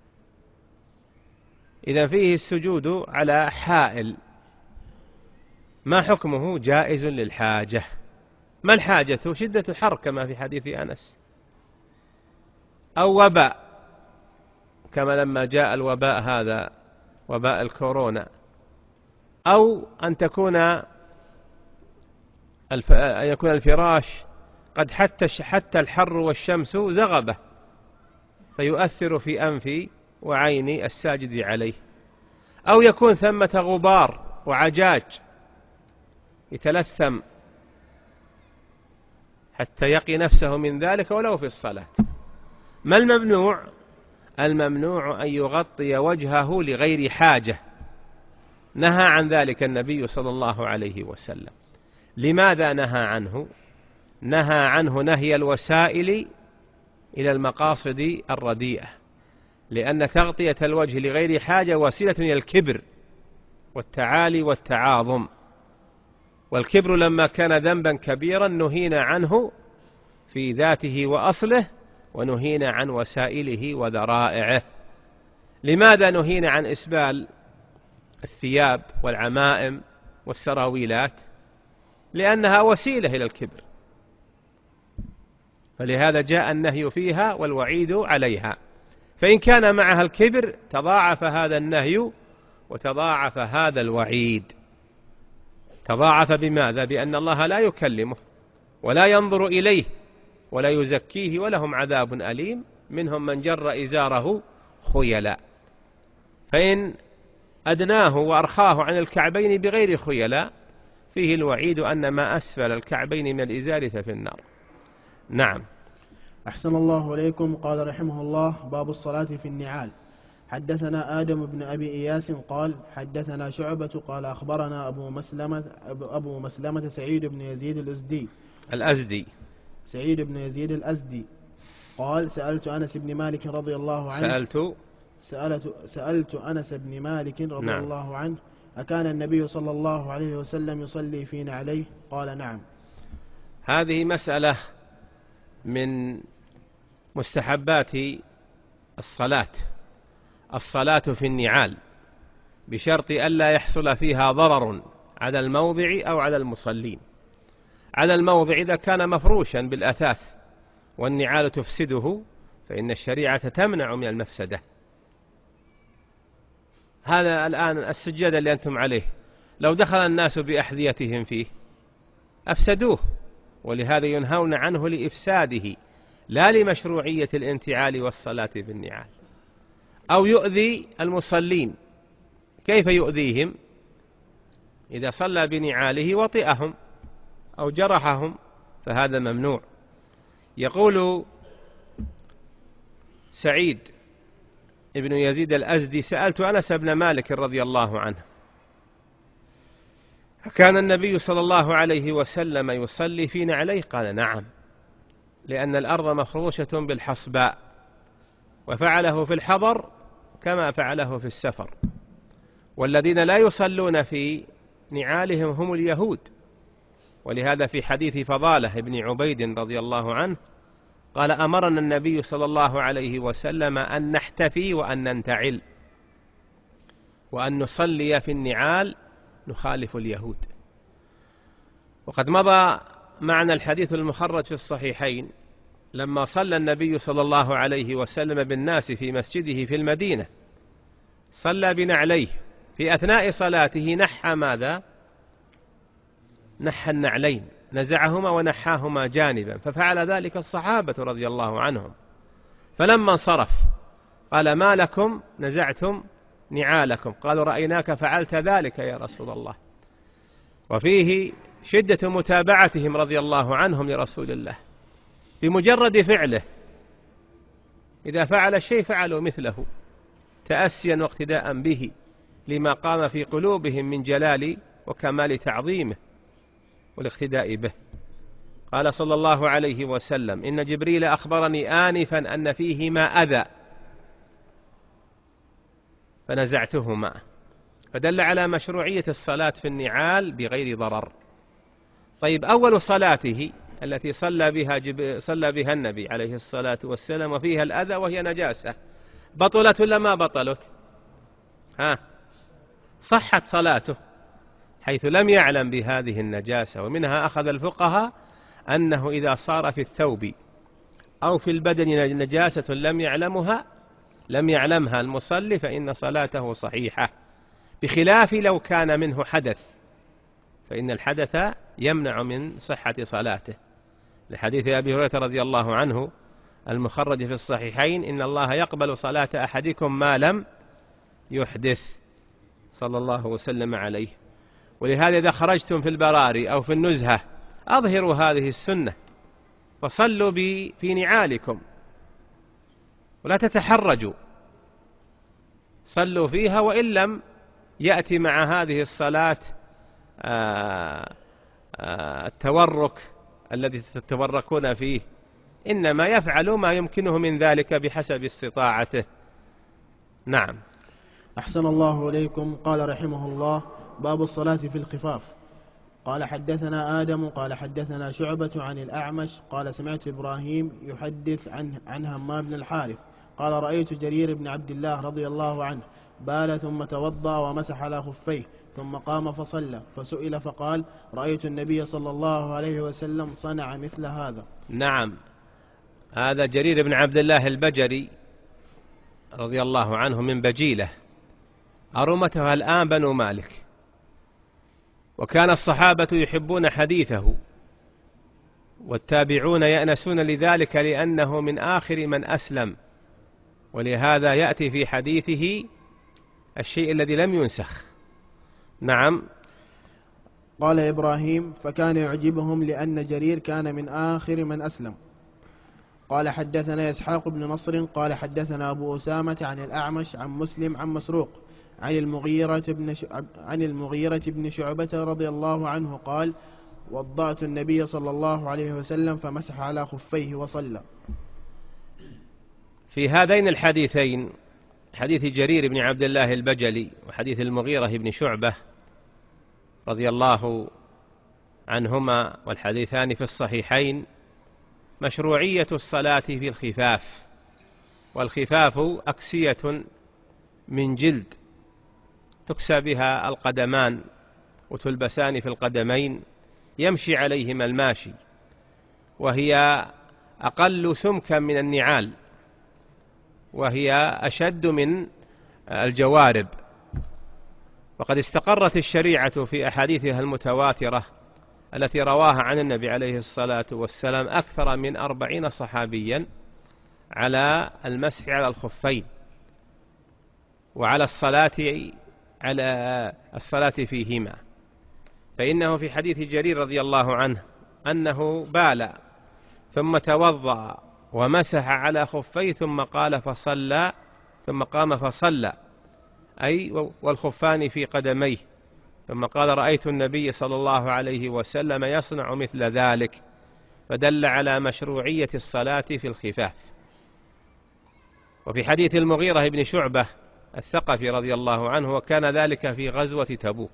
إذا فيه السجود على حائل، ما حكمه؟ جائز للحاجة. ما الحاجة؟ شدة الحر كما في حديث أنس، أو وباء كما لما جاء الوباء هذا وباء الكورونا، أو أن تكون الف... أن يكون الفراش قد حتى حتى الحر والشمس زغبة فيؤثر في أنف وعين الساجد عليه، أو يكون ثمة غبار وعجاج يتلثم حتى يقي نفسه من ذلك ولو في الصلاة. ما الممنوع؟ الممنوع أن يغطي وجهه لغير حاجة، نهى عن ذلك النبي صلى الله عليه وسلم. لماذا نهى عنه؟ نهى عنه نهي الوسائل إلى المقاصد الرديئة، لأن تغطية الوجه لغير حاجة وسيلة إلى الكبر والتعالي والتعاظم، والكبر لما كان ذنبا كبيرا نهينا عنه في ذاته وأصله، ونهينا عن وسائله وذرائعه. لماذا نهينا عن إسبال الثياب والعمائم والسراويلات؟ لأنها وسيلة إلى الكبر، فلهذا جاء النهي فيها والوعيد عليها. فإن كان معها الكبر تضاعف هذا النهي وتضاعف هذا الوعيد. تضاعف بماذا؟ بأن الله لا يكلمه ولا ينظر إليه ولا يزكيه ولهم عذاب أليم، منهم من جر إزاره خيلاء. فإن أدناه وأرخاه عن الكعبين بغير خيلاء فيه الوعيد أن ما أسفل الكعبين من الإزار ففي النار. نعم. أحسن الله إليكم. قال رحمه الله باب الصلاة في النعال. حدثنا آدم بن أبي إياس قال حدثنا شعبة قال أخبرنا أبو مسلمة, أبو مسلمة سعيد بن يزيد الأزدي الأزدي سعيد بن يزيد الأزدي قال سألت أنس بن مالك رضي الله عنه سألت سألت, سألت أنس بن مالك رضي نعم. الله عنه أكان النبي صلى الله عليه وسلم يصلي في نعليه؟ قال نعم. هذه مسألة من مستحبات الصلاة، الصلاة في النعال، بشرط ألا يحصل فيها ضرر على الموضع أو على المصلين. على الموضع إذا كان مفروشا بالأثاث والنعال تفسده فإن الشريعة تمنع من المفسدة. هذا الآن السجاد اللي أنتم عليه لو دخل الناس بأحذيتهم فيه أفسدوه، ولهذا ينهون عنه لإفساده لا لمشروعية الانتعال والصلاة بالنعال. أو يؤذي المصلين، كيف يؤذيهم؟ إذا صلى بنعاله وطئهم أو جرحهم فهذا ممنوع. يقول سعيد ابن يزيد الأزدي سألت أنس بن مالك رضي الله عنه كان النبي صلى الله عليه وسلم يصلي في نعليه؟ قال نعم، لأن الأرض مفروشة بالحصباء، وفعله في الحضر كما فعله في السفر. والذين لا يصلون في نعالهم هم اليهود، ولهذا في حديث فضالة بن عبيد رضي الله عنه قال أمرنا النبي صلى الله عليه وسلم أن نحتفي وأن ننتعل وأن نصلي في النعال نخالف اليهود. وقد مضى معنا الحديث المخرج في الصحيحين لما صلى النبي صلى الله عليه وسلم بالناس في مسجده في المدينة، صلى بنعليه، في أثناء صلاته نحى ماذا؟ نحى النعلين، نزعهما ونحاهما جانبا، ففعل ذلك الصحابة رضي الله عنهم. فلما انصرف قال ما لكم نزعتم نعالكم؟ قالوا رأيناك فعلت ذلك يا رسول الله. وفيه شدة متابعتهم رضي الله عنهم لرسول الله، بمجرد فعله إذا فعل الشيء فعلوا مثله تأسيا واقتداء به، لما قام في قلوبهم من جلال وكمال تعظيمه والاقتداء به. قال صلى الله عليه وسلم إن جبريل أخبرني آنفا أن فيهما أذى فنزعتهما، فدل على مشروعية الصلاة في النعال بغير ضرر. طيب، أول صلاته التي صلى بها, جب... صلى بها النبي عليه الصلاة والسلام وفيها الأذى وهي نجاسة، بطلت ولا ما بطلت؟ ها، صحت صلاته حيث لم يعلم بهذه النجاسة. ومنها أخذ الفقهاء أنه إذا صار في الثوب أو في البدن نجاسة لم يعلمها لم يعلمها المصلي فإن صلاته صحيحة، بخلاف لو كان منه حدث، فإن الحدث يمنع من صحة صلاته، لحديث أبي هريرة رضي الله عنه المخرج في الصحيحين إن الله يقبل صلاة أحدكم ما لم يحدث، صلى الله وسلم عليه. ولهذا إذا خرجتم في البراري أو في النزهة أظهروا هذه السنة فصلوا في نعالكم ولا تتحرجوا، صلوا فيها، وإن لم يأتي مع هذه الصلاة آآ آآ التورك الذي تتوركون فيه، إنما يفعل ما يمكنه من ذلك بحسب استطاعته. نعم. أحسن الله إليكم. قال رحمه الله باب الصلاة في الخفاف. قال حدثنا آدم قال حدثنا شعبة عن الأعمش قال سمعت إبراهيم يحدث عن, عن همام بن الحارث قال رأيت جرير بن عبد الله رضي الله عنه بال ثم توضأ ومسح على خفيه ثم قام فصلى، فسئل فقال رأيت النبي صلى الله عليه وسلم صنع مثل هذا. نعم، هذا جرير بن عبد الله البجري رضي الله عنه من بجيلة أرمتها الآن بنو مالك، وكان الصحابة يحبون حديثه والتابعون يأنسون لذلك لأنه من آخر من أسلم، ولهذا يأتي في حديثه الشيء الذي لم ينسخ. نعم. قال إبراهيم فكان يعجبهم لأن جرير كان من آخر من أسلم. قال حدثنا إسحاق بن نصر قال حدثنا أبو أسامة عن الأعمش عن مسلم عن مسروق عن المغيرة بن عن المغيرة بن شعبة رضي الله عنه قال وضعت النبي صلى الله عليه وسلم فمسح على خفيه وصلى. في هذين الحديثين، حديث جرير بن عبد الله البجلي وحديث المغيرة بن شعبة رضي الله عنهما والحديثان في الصحيحين، مشروعية الصلاة في الخفاف. والخفاف أكسية من جلد تكسى بها القدمان وتلبسان في القدمين يمشي عليهما الماشي، وهي أقل سمكا من النعال، وهي أشد من الجوارب. وقد استقرت الشريعة في أحاديثها المتواترة التي رواها عن النبي عليه الصلاة والسلام أكثر من أربعين صحابيا على المسح على الخفين وعلى الصلاة على الصلاة فيهما. فإنه في حديث جرير رضي الله عنه أنه بال ثم توضأ ومسح على خفيه ثم قال فصلى ثم قام فصلى، أي والخفان في قدميه، ثم قال رأيت النبي صلى الله عليه وسلم يصنع مثل ذلك، فدل على مشروعية الصلاة في الخفاف. وفي حديث المغيرة بن شعبة الثقفي رضي الله عنه، وكان ذلك في غزوة تبوك،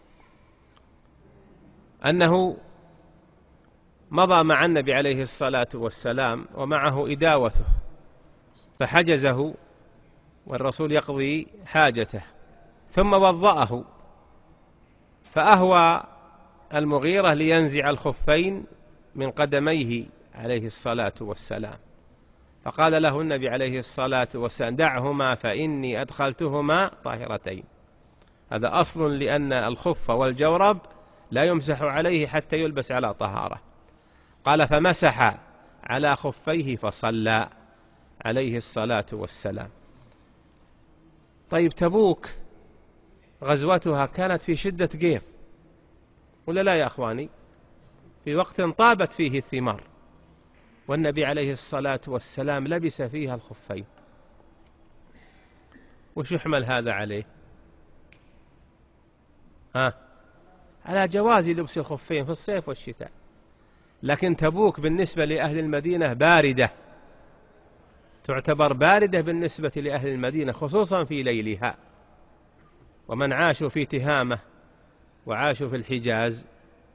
أنه مضى مع النبي عليه الصلاة والسلام ومعه إداوته، فحجزه والرسول يقضي حاجته، ثم وضأه، فأهوى المغيرة لينزع الخفين من قدميه عليه الصلاة والسلام، فقال له النبي عليه الصلاة والسلام دعهما فإني أدخلتهما طاهرتين. هذا أصل، لأن الخف والجورب لا يمسح عليه حتى يلبس على طهارة. قال فمسح على خفيه فصلى عليه الصلاة والسلام. طيب، تبوك غزوتها كانت في شدة جيف، ولا لا يا أخواني؟ في وقت طابت فيه الثمار، والنبي عليه الصلاة والسلام لبس فيها الخفين. وش يحمل هذا عليه؟ ها؟ على جواز لبس الخفين في الصيف والشتاء. لكن تبوك بالنسبة لأهل المدينة باردة، تعتبر باردة بالنسبة لأهل المدينة، خصوصا في ليلها. ومن عاشوا في تهامة وعاشوا في الحجاز،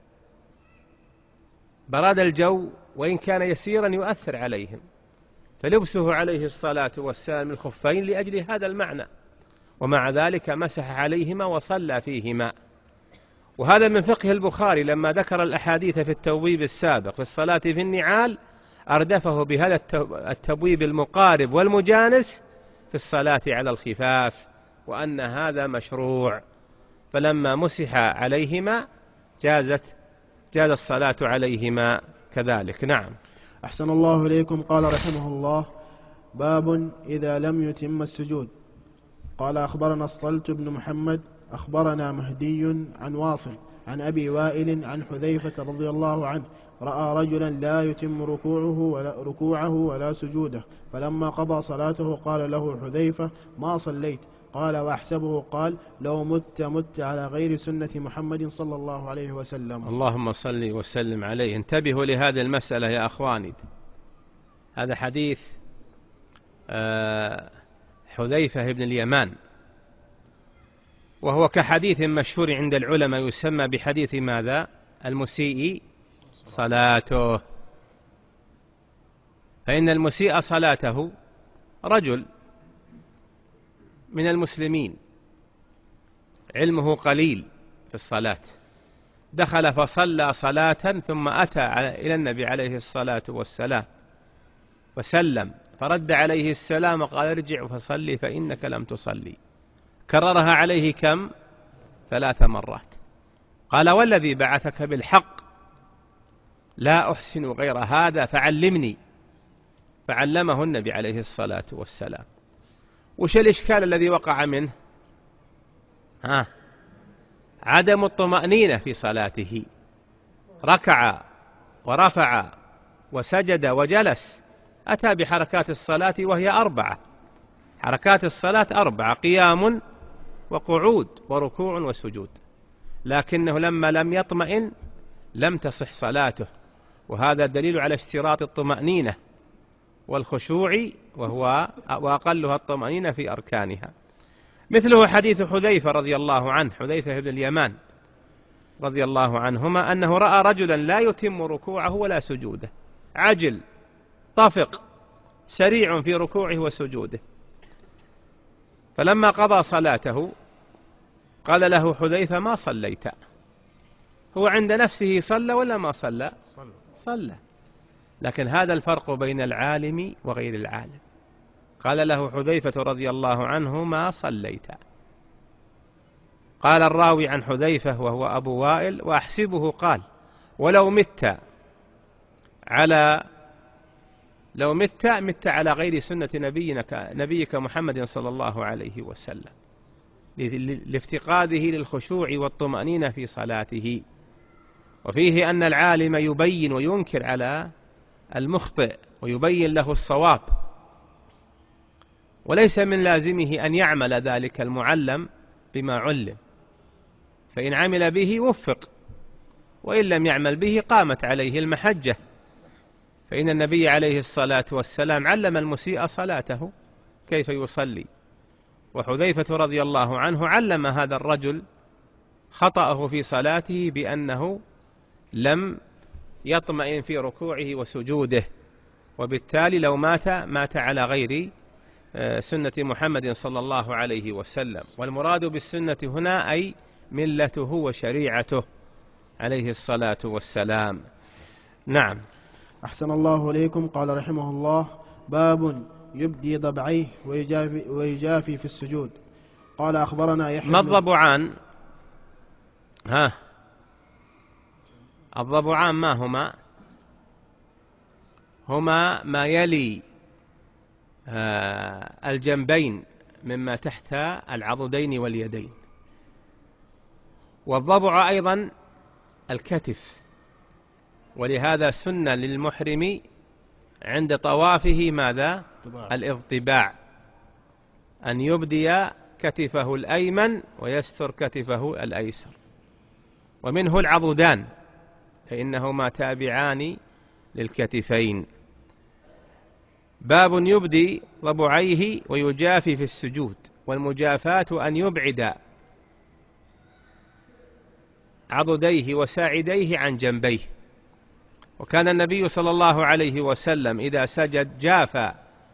براد الجو وإن كان يسيرا يؤثر عليهم، فلبسه عليه الصلاة والسلام الخفين لأجل هذا المعنى، ومع ذلك مسح عليهما وصلى فيهما. وهذا من فقه البخاري، لما ذكر الأحاديث في التبويب السابق في الصلاة في النعال أردفه بهذا التبويب المقارب والمجانس في الصلاة على الخفاف، وأن هذا مشروع. فلما مسح عليهما جازت جاز الصلاة عليهما كذلك. نعم. أحسن الله إليكم. قال رحمه الله: باب إذا لم يتم السجود. قال أخبرنا الصلت بن محمد أخبرنا مهدي عن واصل عن أبي وائل عن حذيفة رضي الله عنه رأى رجلا لا يتم ركوعه ولا, ركوعه ولا سجوده، فلما قضى صلاته قال له حذيفة: ما صليت؟ قال: وأحسبه قال: لو مت مت على غير سنة محمد صلى الله عليه وسلم. اللهم صل وسلم عليه. انتبهوا لهذه المسألة يا أخواني. هذا حديث حذيفة بن اليمان، وهو كحديث مشهور عند العلماء يسمى بحديث ماذا؟ المسيء صلاته. فإن المسيء صلاته رجل من المسلمين علمه قليل في الصلاة، دخل فصلى صلاة ثم أتى إلى النبي عليه الصلاة والسلام وسلم، فرد عليه السلام وقال: ارجع فصلي فإنك لم تصلي. كررها عليه كم؟ ثلاث مرات. قال: والذي بعثك بالحق لا أحسن غير هذا فعلمني. فعلمه النبي عليه الصلاة والسلام. وش الإشكال الذي وقع منه؟ ها؟ عدم الطمأنينة في صلاته، ركع ورفع وسجد وجلس، أتى بحركات الصلاة وهي أربعة. حركات الصلاة أربعة: قيام وقعود وركوع وسجود، لكنه لما لم يطمئن لم تصح صلاته. وهذا دليل على اشتراط الطمأنينة والخشوع، وهو وأقلها الطمأنينة في أركانها. مثله حديث حذيفة رضي الله عنه، حذيفة بن اليمان رضي الله عنهما، أنه رأى رجلا لا يتم ركوعه ولا سجوده، عجل طفق سريع في ركوعه وسجوده، فلما قضى صلاته قال له حذيفة: ما صليت؟ هو عند نفسه صلى ولا ما صلى؟ صلى. لكن هذا الفرق بين العالم وغير العالم. قال له حذيفة رضي الله عنه: ما صليت. قال الراوي عن حذيفة وهو أبو وائل: وأحسبه قال: ولو مت على لو مت مت على غير سنة نبيك, نبيك محمد صلى الله عليه وسلم، لافتقاده للخشوع والطمأنينة في صلاته. وفيه أن العالم يبين وينكر على المخطئ ويبين له الصواب، وليس من لازمه أن يعمل ذلك المعلم بما علم، فإن عمل به وفق، وإن لم يعمل به قامت عليه المحجة. فإن النبي عليه الصلاة والسلام علم المسيء صلاته كيف يصلي، وحذيفة رضي الله عنه علم هذا الرجل خطأه في صلاته بأنه لم يطمئن في ركوعه وسجوده، وبالتالي لو مات مات على غير سنة محمد صلى الله عليه وسلم. والمراد بالسنة هنا أي ملته وشريعته عليه الصلاة والسلام. نعم. أحسن الله إليكم. قال رحمه الله: باب يبدي ضبعيه ويجافي, ويجافي في السجود. قال أخبرنا يحيى. ما الضبعان؟ ها الضبعان ما هما؟ هما ما يلي الجنبين مما تحت العضدين واليدين. والضبع أيضا الكتف، ولهذا سنة للمحرم عند طوافه ماذا؟ الاضطباع، أن يبدي كتفه الأيمن ويستر كتفه الأيسر. ومنه العضدان فإنهما تابعان للكتفين. باب يبدي ضبعيه ويجافي في السجود. والمجافاة أن يبعد عضديه وساعديه عن جنبيه. وكان النبي صلى الله عليه وسلم إذا سجد جافى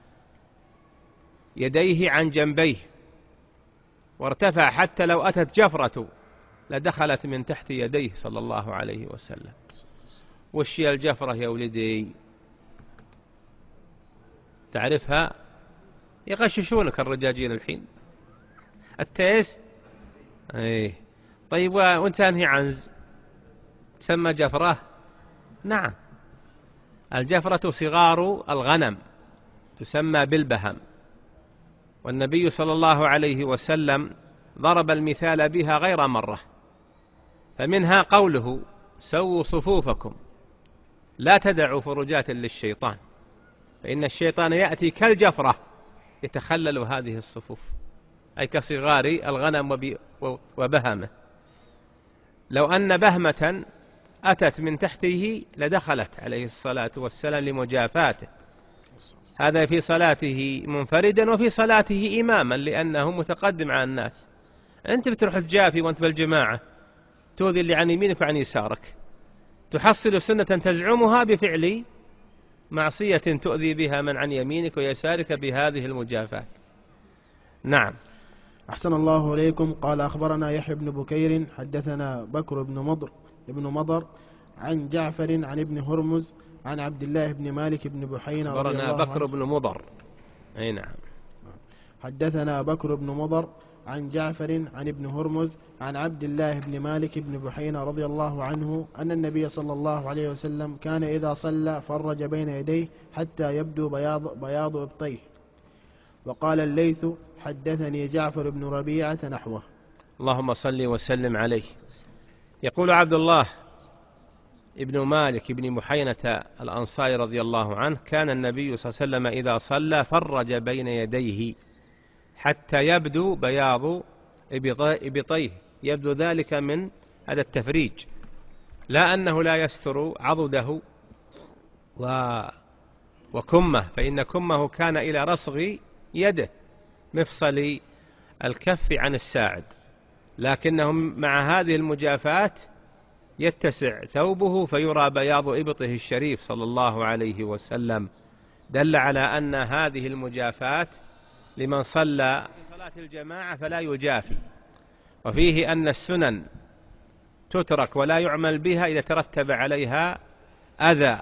يديه عن جنبيه وارتفع، حتى لو أتت جفرة لدخلت من تحت يديه صلى الله عليه وسلم. وش هي الجفرة يا ولدي؟ تعرفها؟ يغششونك الرجاجين الحين. التيس؟ ايه. طيب وانت انهي عنز تسمى جفرة؟ نعم، الجفرة صغار الغنم تسمى بالبهم، والنبي صلى الله عليه وسلم ضرب المثال بها غير مرة. فمنها قوله: سووا صفوفكم لا تدعوا فرجات للشيطان، فإن الشيطان يأتي كالجفرة يتخلل هذه الصفوف، أي كصغار الغنم وبهمه. لو أن بهمة أتت من تحته لدخلت عليه الصلاة والسلام لمجافاته. هذا في صلاته منفردا وفي صلاته إماما، لأنه متقدم على الناس. أنت بتروح تجافي وأنت بالجماعة تؤذي اللي عن يمينك وعن يسارك، تحصل سنة تزعمها بفعل معصية تؤذي بها من عن يمينك ويسارك بهذه المجافاة. نعم. أحسن الله إليكم. قال أخبرنا يحيى بن بكير حدثنا بكر بن مضر ابن مضر عن جعفر عن ابن هرمز عن عبد الله بن مالك بن بحينة رضي الله عنه. بكر بن مضر. أي نعم. حدثنا بكر بن مضر عن جعفر عن ابن هرمز عن عبد الله بن مالك بن بحينة رضي الله عنه أن النبي صلى الله عليه وسلم كان إذا صلى فرج بين يديه حتى يبدو بياض, بياض إبطيه. وقال الليث: حدثني جعفر بن ربيعة نحوه. اللهم صل وسلم عليه. يقول عبد الله ابن مالك بن بحينة الأنصاري رضي الله عنه: كان النبي صلى الله عليه وسلم إذا صلى فرج بين يديه حتى يبدو بياض إبطيه. يبدو ذلك من هذا التفريج، لا أنه لا يستر عضده وكمه، فإن كمه كان إلى رصغ يده مفصل الكف عن الساعد، لكنه مع هذه المجافاة يتسع ثوبه فيرى بياض إبطه الشريف صلى الله عليه وسلم. دل على أن هذه المجافاة لمن صلى في صلاة الجماعة فلا يجافي. وفيه أن السنن تترك ولا يعمل بها إذا ترتب عليها أذى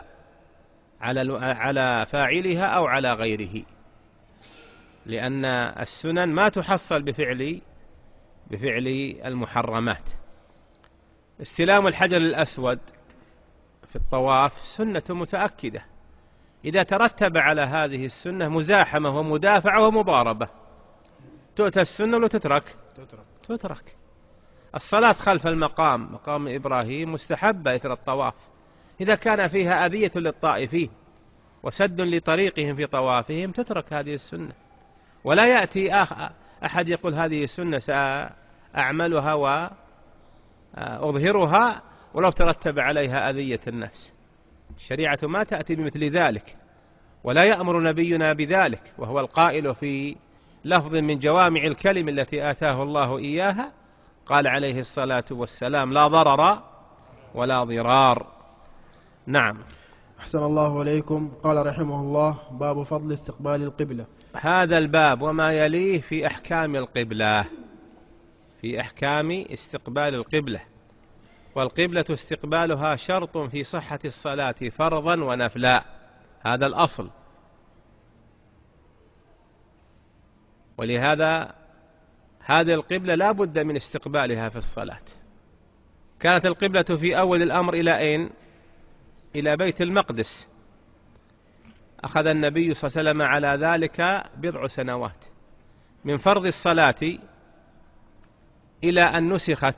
على فاعلها أو على غيره، لأن السنن ما تحصل بفعل بفعل المحرمات. استلام الحجر الأسود في الطواف سنة متأكدة، إذا ترتب على هذه السنة مزاحمة ومدافعة ومضاربة تؤتى السنة ولا تترك؟ تترك. تترك. الصلاة خلف المقام مقام إبراهيم مستحبة إثر الطواف، إذا كان فيها أذية للطائفين وسد لطريقهم في طوافهم تترك هذه السنة. ولا يأتي أحد يقول هذه السنة سأعملها أظهرها ولو ترتب عليها أذية الناس. الشريعة ما تأتي بمثل ذلك، ولا يأمر نبينا بذلك، وهو القائل في لفظ من جوامع الكلم التي آتاه الله إياها، قال عليه الصلاة والسلام: لا ضرر ولا ضرار. نعم. أحسن الله إليكم. قال رحمه الله: باب فضل استقبال القبلة. هذا الباب وما يليه في أحكام القبلة، في أحكام استقبال القبلة. والقبلة استقبالها شرط في صحة الصلاة فرضا ونفلا، هذا الأصل. ولهذا هذه القبلة لا بد من استقبالها في الصلاة. كانت القبلة في أول الأمر إلى أين؟ إلى بيت المقدس. أخذ النبي صلى الله عليه وسلم على ذلك بضع سنوات، من فرض الصلاة إلى أن نسخت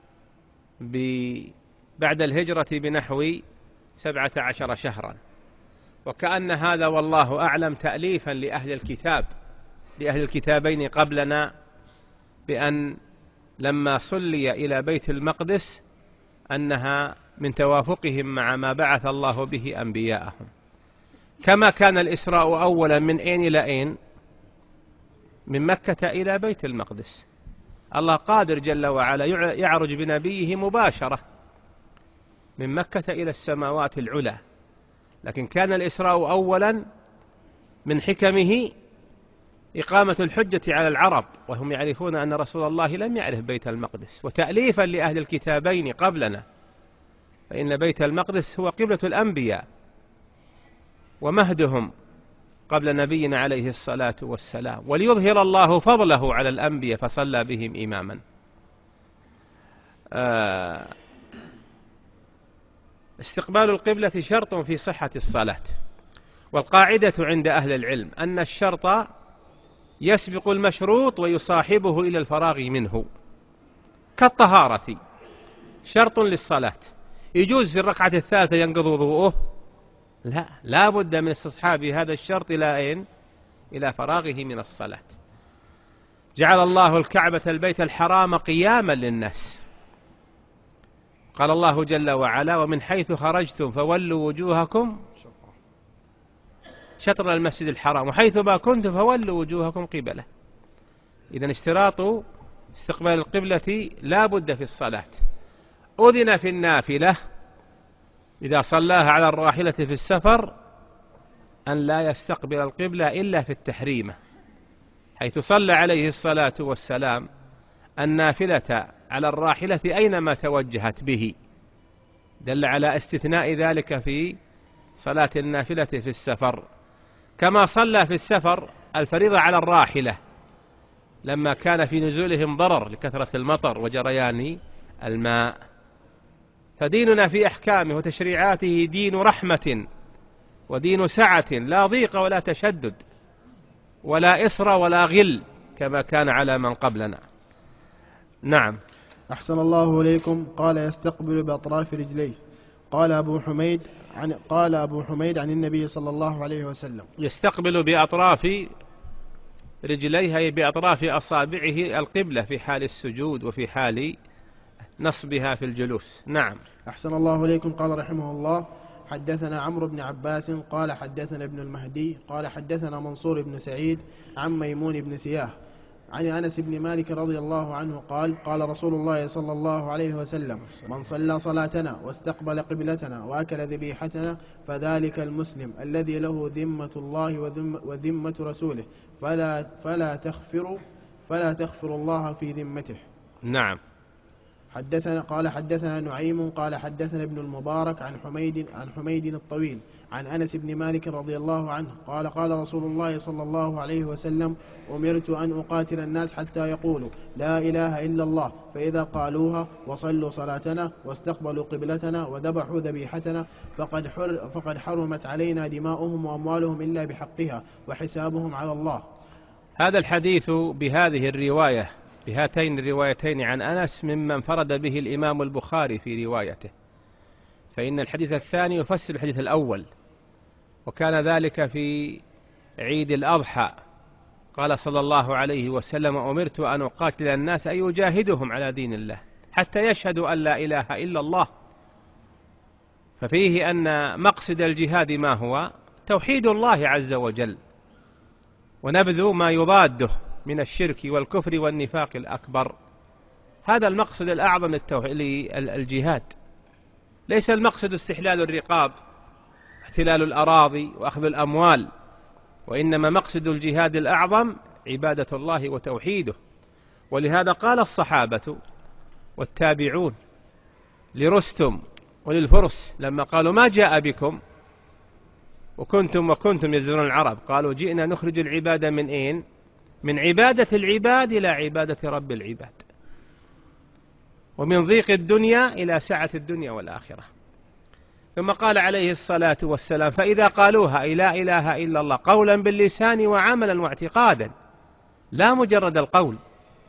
بعد الهجرة بنحو سبعة عشر شهرا. وكأن هذا والله أعلم تأليفا لأهل الكتاب، لأهل الكتابين قبلنا، بأن لما صلي إلى بيت المقدس أنها من توافقهم مع ما بعث الله به أنبياءهم. كما كان الإسراء أولا من أين إلى أين؟ من مكة إلى بيت المقدس. الله قادر جل وعلا يعرج بنبيه مباشرة من مكة إلى السماوات العلى، لكن كان الإسراء أولا من حكمه إقامة الحجة على العرب، وهم يعرفون أن رسول الله لم يعرف بيت المقدس، وتأليفا لأهل الكتابين قبلنا، فإن بيت المقدس هو قبلة الأنبياء ومهدهم قبل نبينا عليه الصلاة والسلام، وليظهر الله فضله على الأنبياء فصلى بهم إماما. آه استقبال القبلة شرط في صحة الصلاة. والقاعدة عند أهل العلم أن الشرط يسبق المشروط ويصاحبه إلى الفراغ منه، كالطهارة شرط للصلاة. يجوز في الركعة الثالثة ينقض وضوءه؟ لا، لا بد من استصحاب هذا الشرط إلى أين؟ إلى فراغه من الصلاة. جعل الله الكعبة البيت الحرام قياما للناس، قال الله جل وعلا: ومن حيث خرجتم فولوا وجوهكم شطر المسجد الحرام وحيث ما كنتم فولوا وجوهكم قبله. إذن اشتراط استقبال القبلة لا بد في الصلاة. أذن في النافلة إذا صلاها على الراحلة في السفر أن لا يستقبل القبلة إلا في التحريمة، حيث صلى عليه الصلاة والسلام النافلة على الراحلة أينما توجهت به، دل على استثناء ذلك في صلاة النافلة في السفر. كما صلى في السفر الفريضة على الراحلة لما كان في نزولهم ضرر لكثرة المطر وجريان الماء. فديننا في أحكامه وتشريعاته دين رحمة ودين سعة، لا ضيق ولا تشدد ولا إسر ولا غل كما كان على من قبلنا. نعم. أحسن الله إليكم. قال: يستقبل بأطراف رجليه. قال أبو حميد عن قال أبو حميد عن النبي صلى الله عليه وسلم: يستقبل بأطراف رجليه، أي بأطراف أصابعه القبلة في حال السجود وفي حال نصبها في الجلوس. نعم. أحسن الله إليكم. قال رحمه الله: حدثنا عمرو بن عباس قال حدثنا ابن المهدي قال حدثنا منصور بن سعيد عن ميمون بن سياه عن أنس بن مالك رضي الله عنه قال: قال رسول الله صلى الله عليه وسلم: من صلى صلاتنا واستقبل قبلتنا وأكل ذبيحتنا فذلك المسلم الذي له ذمة الله وذم وذمة رسوله فلا فلا تغفر فلا تغفر الله في ذمته. نعم. حدثنا قال حدثنا نعيم قال حدثنا ابن المبارك عن حميد عن حميد الطويل عن أنس بن مالك رضي الله عنه قال: قال رسول الله صلى الله عليه وسلم: أمرت أن أقاتل الناس حتى يقولوا لا إله إلا الله، فإذا قالوها وصلوا صلاتنا واستقبلوا قبلتنا وذبحوا ذبيحتنا فقد, حر فقد حرمت علينا دماؤهم وأموالهم إلا بحقها وحسابهم على الله. هذا الحديث بهذه الرواية بهاتين الروايتين عن أنس مما انفرد به الإمام البخاري في روايته، فإن الحديث الثاني يفسر الحديث الأول، وكان ذلك في عيد الأضحى. قال صلى الله عليه وسلم: أمرت أن أقاتل الناس أي أجاهدهم على دين الله حتى يشهدوا أن لا إله إلا الله. ففيه أن مقصد الجهاد ما هو؟ توحيد الله عز وجل، ونبذ ما يضاده من الشرك والكفر والنفاق الأكبر. هذا المقصد الأعظم للجهاد. ليس المقصد استحلال الرقاب، احتلال الأراضي وأخذ الأموال، وإنما مقصد الجهاد الأعظم عبادة الله وتوحيده. ولهذا قال الصحابة والتابعون لرستم وللفرس لما قالوا ما جاء بكم وكنتم وكنتم يزورون العرب، قالوا جئنا نخرج العبادة من أين؟ من عبادة العباد إلى عبادة رب العباد، ومن ضيق الدنيا إلى سعة الدنيا والآخرة. ثم قال عليه الصلاة والسلام فإذا قالوها لا إله إلا الله قولا باللسان وعملا واعتقادا، لا مجرد القول.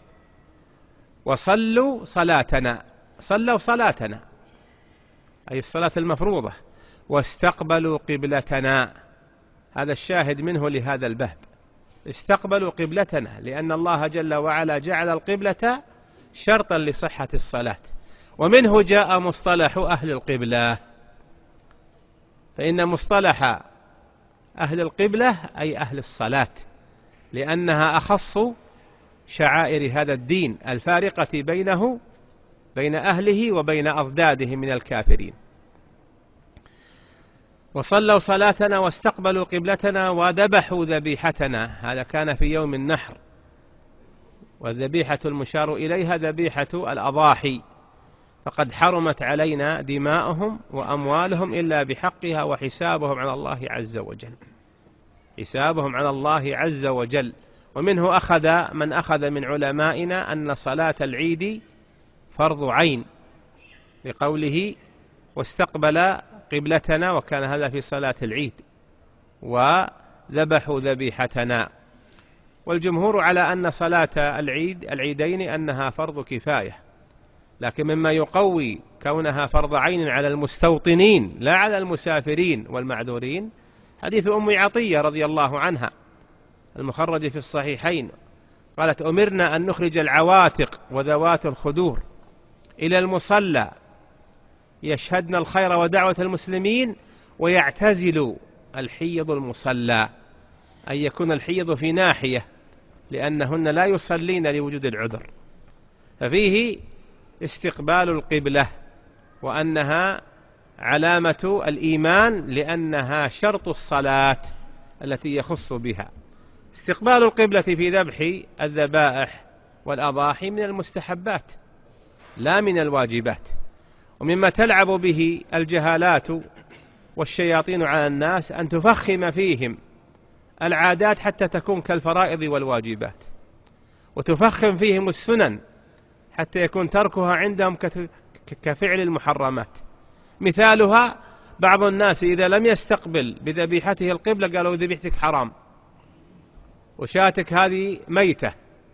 وصلوا صلاتنا، صلوا صلاتنا أي الصلاة المفروضة، واستقبلوا قبلتنا، هذا الشاهد منه لهذا الباب، استقبلوا قبلتنا، لأن الله جل وعلا جعل القبلة شرطا لصحة الصلاة. ومنه جاء مصطلح أهل القبلة، فإن مصطلح أهل القبلة أي أهل الصلاة، لأنها أخص شعائر هذا الدين الفارقة بينه بين أهله وبين أضداده من الكافرين. وصلوا صلاتنا واستقبلوا قبلتنا وذبحوا ذبيحتنا، هذا كان في يوم النحر، والذبيحة المشار إليها ذبيحة الأضاحي، فقد حرمت علينا دماؤهم وأموالهم إلا بحقها، وحسابهم على الله عز وجل، حسابهم على الله عز وجل. ومنه أخذ من أخذ من علمائنا أن صلاة العيد فرض عين، لقوله واستقبل قبلتنا، وكان هذا في صلاة العيد، وذبحوا ذبيحتنا. والجمهور على أن صلاة العيد العيدين أنها فرض كفاية، لكن مما يقوي كونها فرض عين على المستوطنين لا على المسافرين والمعذورين حديث أم عطية رضي الله عنها المخرج في الصحيحين، قالت أمرنا أن نخرج العواتق وذوات الخدور إلى المصلى يشهدن الخير ودعوة المسلمين، ويعتزل الحيض المصلى، أن يكون الحيض في ناحية لأنهن لا يصلين لوجود العذر. ففيه استقبال القبلة، وأنها علامة الإيمان لأنها شرط الصلاة التي يخص بها. استقبال القبلة في ذبح الذبائح والأضاحي من المستحبات لا من الواجبات. ومما تلعب به الجهالات والشياطين على الناس أن تفخم فيهم العادات حتى تكون كالفرائض والواجبات، وتفخم فيهم السنن حتى يكون تركها عندهم كفعل المحرمات. مثالها بعض الناس إذا لم يستقبل بذبيحته القبلة قالوا ذبيحتك حرام وشاتك هذه ميتة.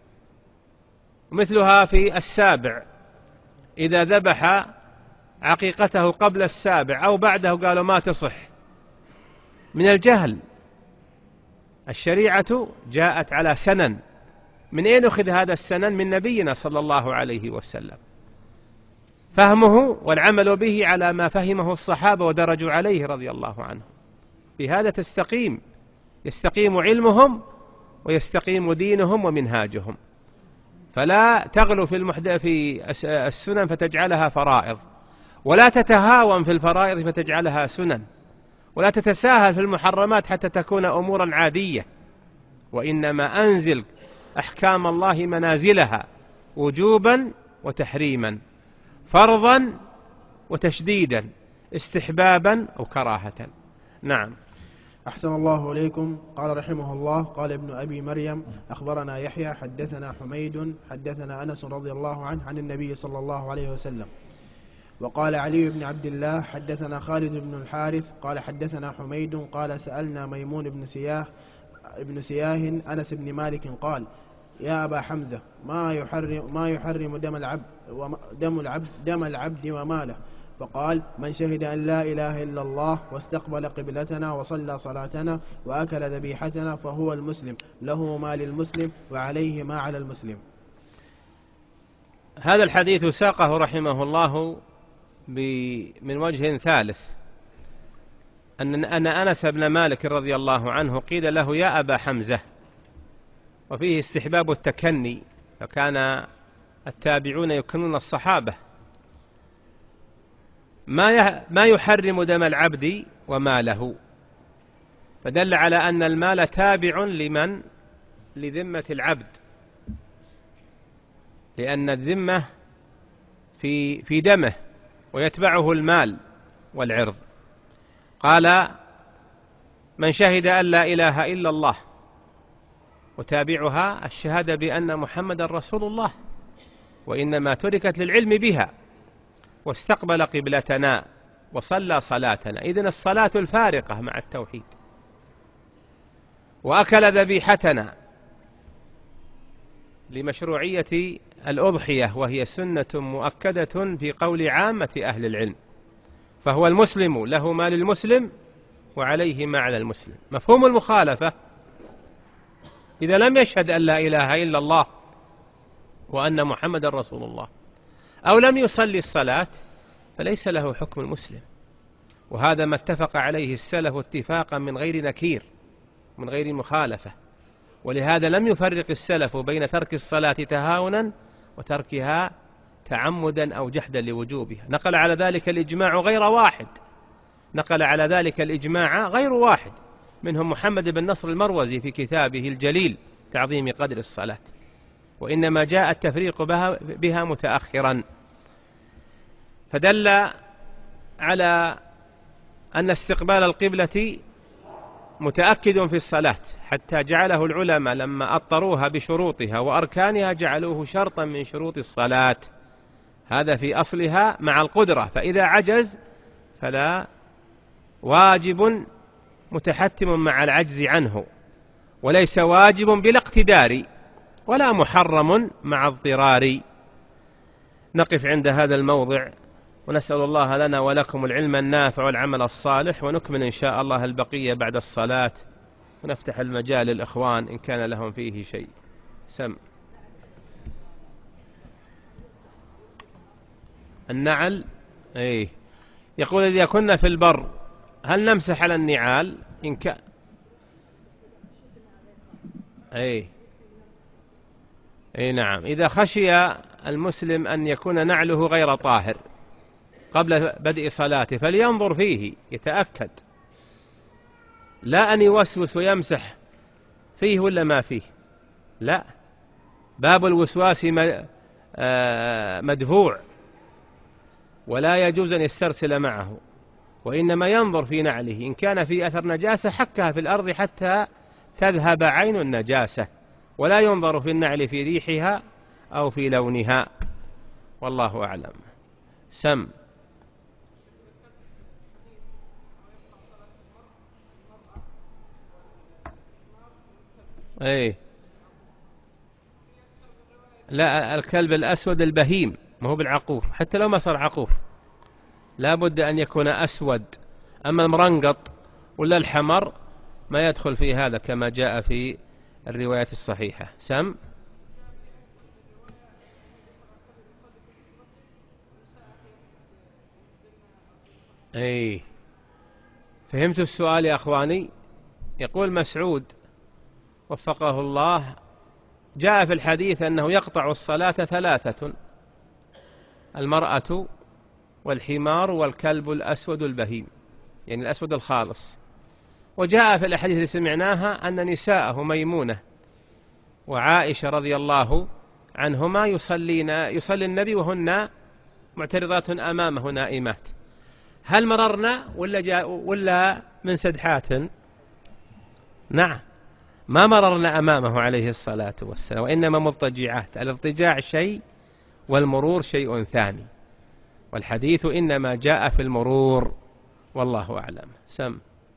مثلها في السابع، إذا ذبح عقيقته قبل السابع أو بعده قالوا ما تصح، من الجهل. الشريعة جاءت على سنن، من أين أخذ هذا السنن؟ من نبينا صلى الله عليه وسلم، فهمه والعمل به على ما فهمه الصحابة ودرجوا عليه رضي الله عنهم. بهذا تستقيم يستقيم علمهم ويستقيم دينهم ومنهاجهم. فلا تغلو في المحدث في السنن فتجعلها فرائض، ولا تتهاون في الفرائض فتجعلها سنن، ولا تتساهل في المحرمات حتى تكون أمورا عادية، وإنما أنزل أحكام الله منازلها وجوبا وتحريما، فرضا وتشديدا، استحبابا أو كراهة. نعم. أحسن الله إليكم. قال رحمه الله قال ابن أبي مريم أخبرنا يحيى حدثنا حميد حدثنا أنس رضي الله عنه عن النبي صلى الله عليه وسلم. وقال علي بن عبد الله حدثنا خالد بن الحارث قال حدثنا حميد قال سألنا ميمون بن سياه ابن سياه أنس بن مالك قال يا أبا حمزة ما يحرم ما يحرم دم العبد دم العبد دم العبد وماله؟ فقال من شهد أن لا إله إلا الله واستقبل قبلتنا وصلى صلاتنا وأكل ذبيحتنا فهو المسلم، له ما للمسلم وعليه ما على المسلم. هذا الحديث ساقه رحمه الله من وجه ثالث، أن أن أنس بن مالك رضي الله عنه قيل له يا أبا حمزة، وفيه استحباب التكني، فكان التابعون يكنون الصحابة، ما ما يحرم دم العبد وماله، فدل على أن المال تابع لمن لذمة العبد، لأن الذمة في في دمه ويتبعه المال والعرض. قال من شهد أن لا إله إلا الله، وتابعها الشهادة بأن محمد رسول الله، وإنما تركت للعلم بها، واستقبل قبلتنا وصلى صلاتنا، إذن الصلاة الفارقة مع التوحيد، وأكل ذبيحتنا لمشروعية الأضحية، وهي سنة مؤكدة في قول عامة أهل العلم، فهو المسلم له ما للمسلم وعليه ما على المسلم. مفهوم المخالفة إذا لم يشهد أن لا إله إلا الله وأن محمد رسول الله، أو لم يصلي الصلاة، فليس له حكم المسلم، وهذا ما اتفق عليه السلف اتفاقا من غير نكير من غير مخالفة. ولهذا لم يفرق السلف بين ترك الصلاة تهاونا وتركها تعمدا أو جحدا لوجوبها. نقل على ذلك الإجماع غير واحد نقل على ذلك الإجماع غير واحد منهم محمد بن نصر المروزي في كتابه الجليل تعظيم قدر الصلاة، وإنما جاء التفريق بها, بها متأخرا، فدل على أن استقبال القبلة متأكد في الصلاة، حتى جعله العلماء لما أطروها بشروطها وأركانها جعلوه شرطا من شروط الصلاة، هذا في أصلها مع القدرة، فإذا عجز فلا واجب متحتم مع العجز عنه، وليس واجب بلا اقتدار، ولا محرم مع اضطرار. نقف عند هذا الموضع، ونسأل الله لنا ولكم العلم النافع والعمل الصالح، ونكمل إن شاء الله البقية بعد الصلاة، ونفتح المجال للإخوان إن كان لهم فيه شيء. سم النعل، أيه يقول إذا كنا في البر هل نمسح على النعال إن كان أيه أي نعم، إذا خشي المسلم أن يكون نعله غير طاهر قبل بدء صلاته فلينظر فيه يتأكد، لا أن يوسوس ويمسح فيه ولا ما فيه، لا، باب الوسواس مدفوع ولا يجوز أن يسترسل معه، وإنما ينظر في نعله، إن كان في أثر نجاسة حكها في الأرض حتى تذهب عين النجاسة، ولا ينظر في النعل في ريحها أو في لونها، والله أعلم. سم ايه لا، الكلب الأسود البهيم ما هو بالعقور، حتى لو ما صار عقور لا بد أن يكون أسود، أما المرنقط ولا الحمر ما يدخل في هذا كما جاء في الروايات الصحيحة. سم ايه فهمت السؤال يا أخواني. يقول مسعود وفقه الله جاء في الحديث أنه يقطع الصلاة ثلاثة: المرأة والحمار والكلب الأسود البهيم، يعني الأسود الخالص. وجاء في الأحاديث اللي سمعناها أن نساءه ميمونة وعائشة رضي الله عنهما يصلين يصلي النبي وهن معترضات أمامه نائمات. هل مررنا ولا جاء ولا من سدحات؟ نعم، ما مررنا أمامه عليه الصلاة والسلام، وإنما مضطجعات. الاضطجاع شيء والمرور شيء ثاني، والحديث إنما جاء في المرور، والله أعلم. سم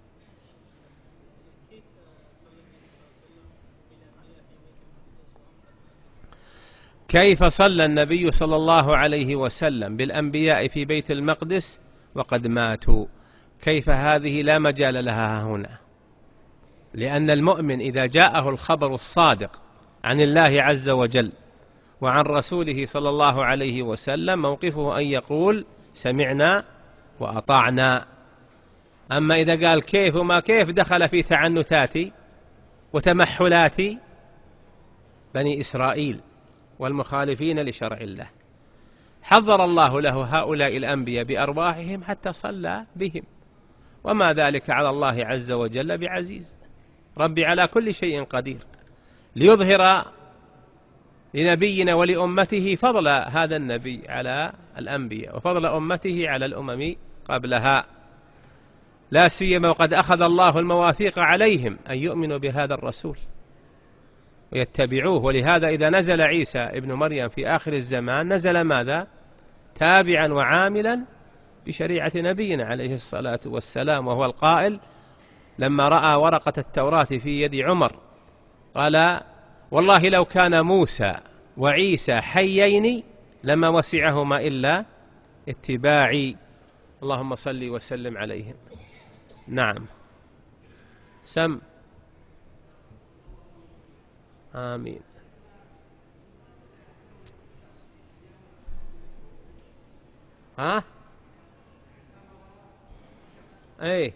كيف صلى النبي صلى الله عليه وسلم بالأنبياء في بيت المقدس وقد ماتوا؟ كيف هذه لا مجال لها هنا، لأن المؤمن إذا جاءه الخبر الصادق عن الله عز وجل وعن رسوله صلى الله عليه وسلم موقفه أن يقول سمعنا وأطعنا. أما إذا قال كيف وما كيف دخل في تعنتات وتمحلات بني إسرائيل والمخالفين لشرع الله. حذر الله له هؤلاء الأنبياء بأرواحهم حتى صلى بهم، وما ذلك على الله عز وجل بعزيز. ربي على كل شيء قدير، ليظهر لنبينا ولأمته فضل هذا النبي على الأنبياء وفضل أمته على الأمم قبلها، لا سيما وقد أخذ الله المواثيق عليهم أن يؤمنوا بهذا الرسول ويتبعوه. ولهذا إذا نزل عيسى ابن مريم في آخر الزمان نزل ماذا؟ تابعا وعاملا بشريعة نبينا عليه الصلاة والسلام، وهو القائل لما رأى ورقة التوراة في يد عمر قال والله لو كان موسى وعيسى حيين لما وسعهما إلا اتباعي. اللهم صل وسلم عليهم. نعم سم. آمين. ها ايه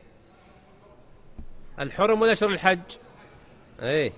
الحرم ولا شهر الحج؟ ايه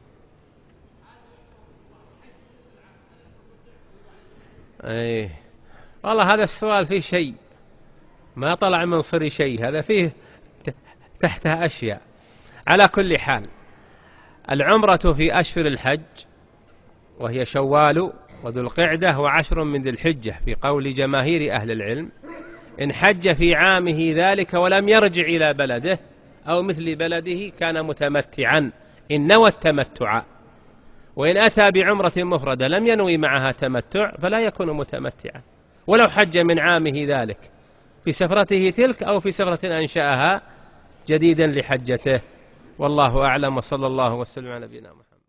ايه والله هذا السؤال فيه شيء ما طلع من صري شيء، هذا فيه تحتها أشياء. على كل حال العمرة في أشهر الحج وهي شوال وذو القعدة وعشر من ذي الحجة في قول جماهير أهل العلم. إن حج في عامه ذلك ولم يرجع إلى بلده أو مثل بلده كان متمتعا إن نوى التمتع، وإن أتى بعمرة مفردة لم ينوي معها تمتع فلا يكون متمتعا، ولو حج من عامه ذلك في سفرته تلك أو في سفرة أنشأها جديدا لحجته. والله أعلم، وصلى الله وسلم على نبينا محمد.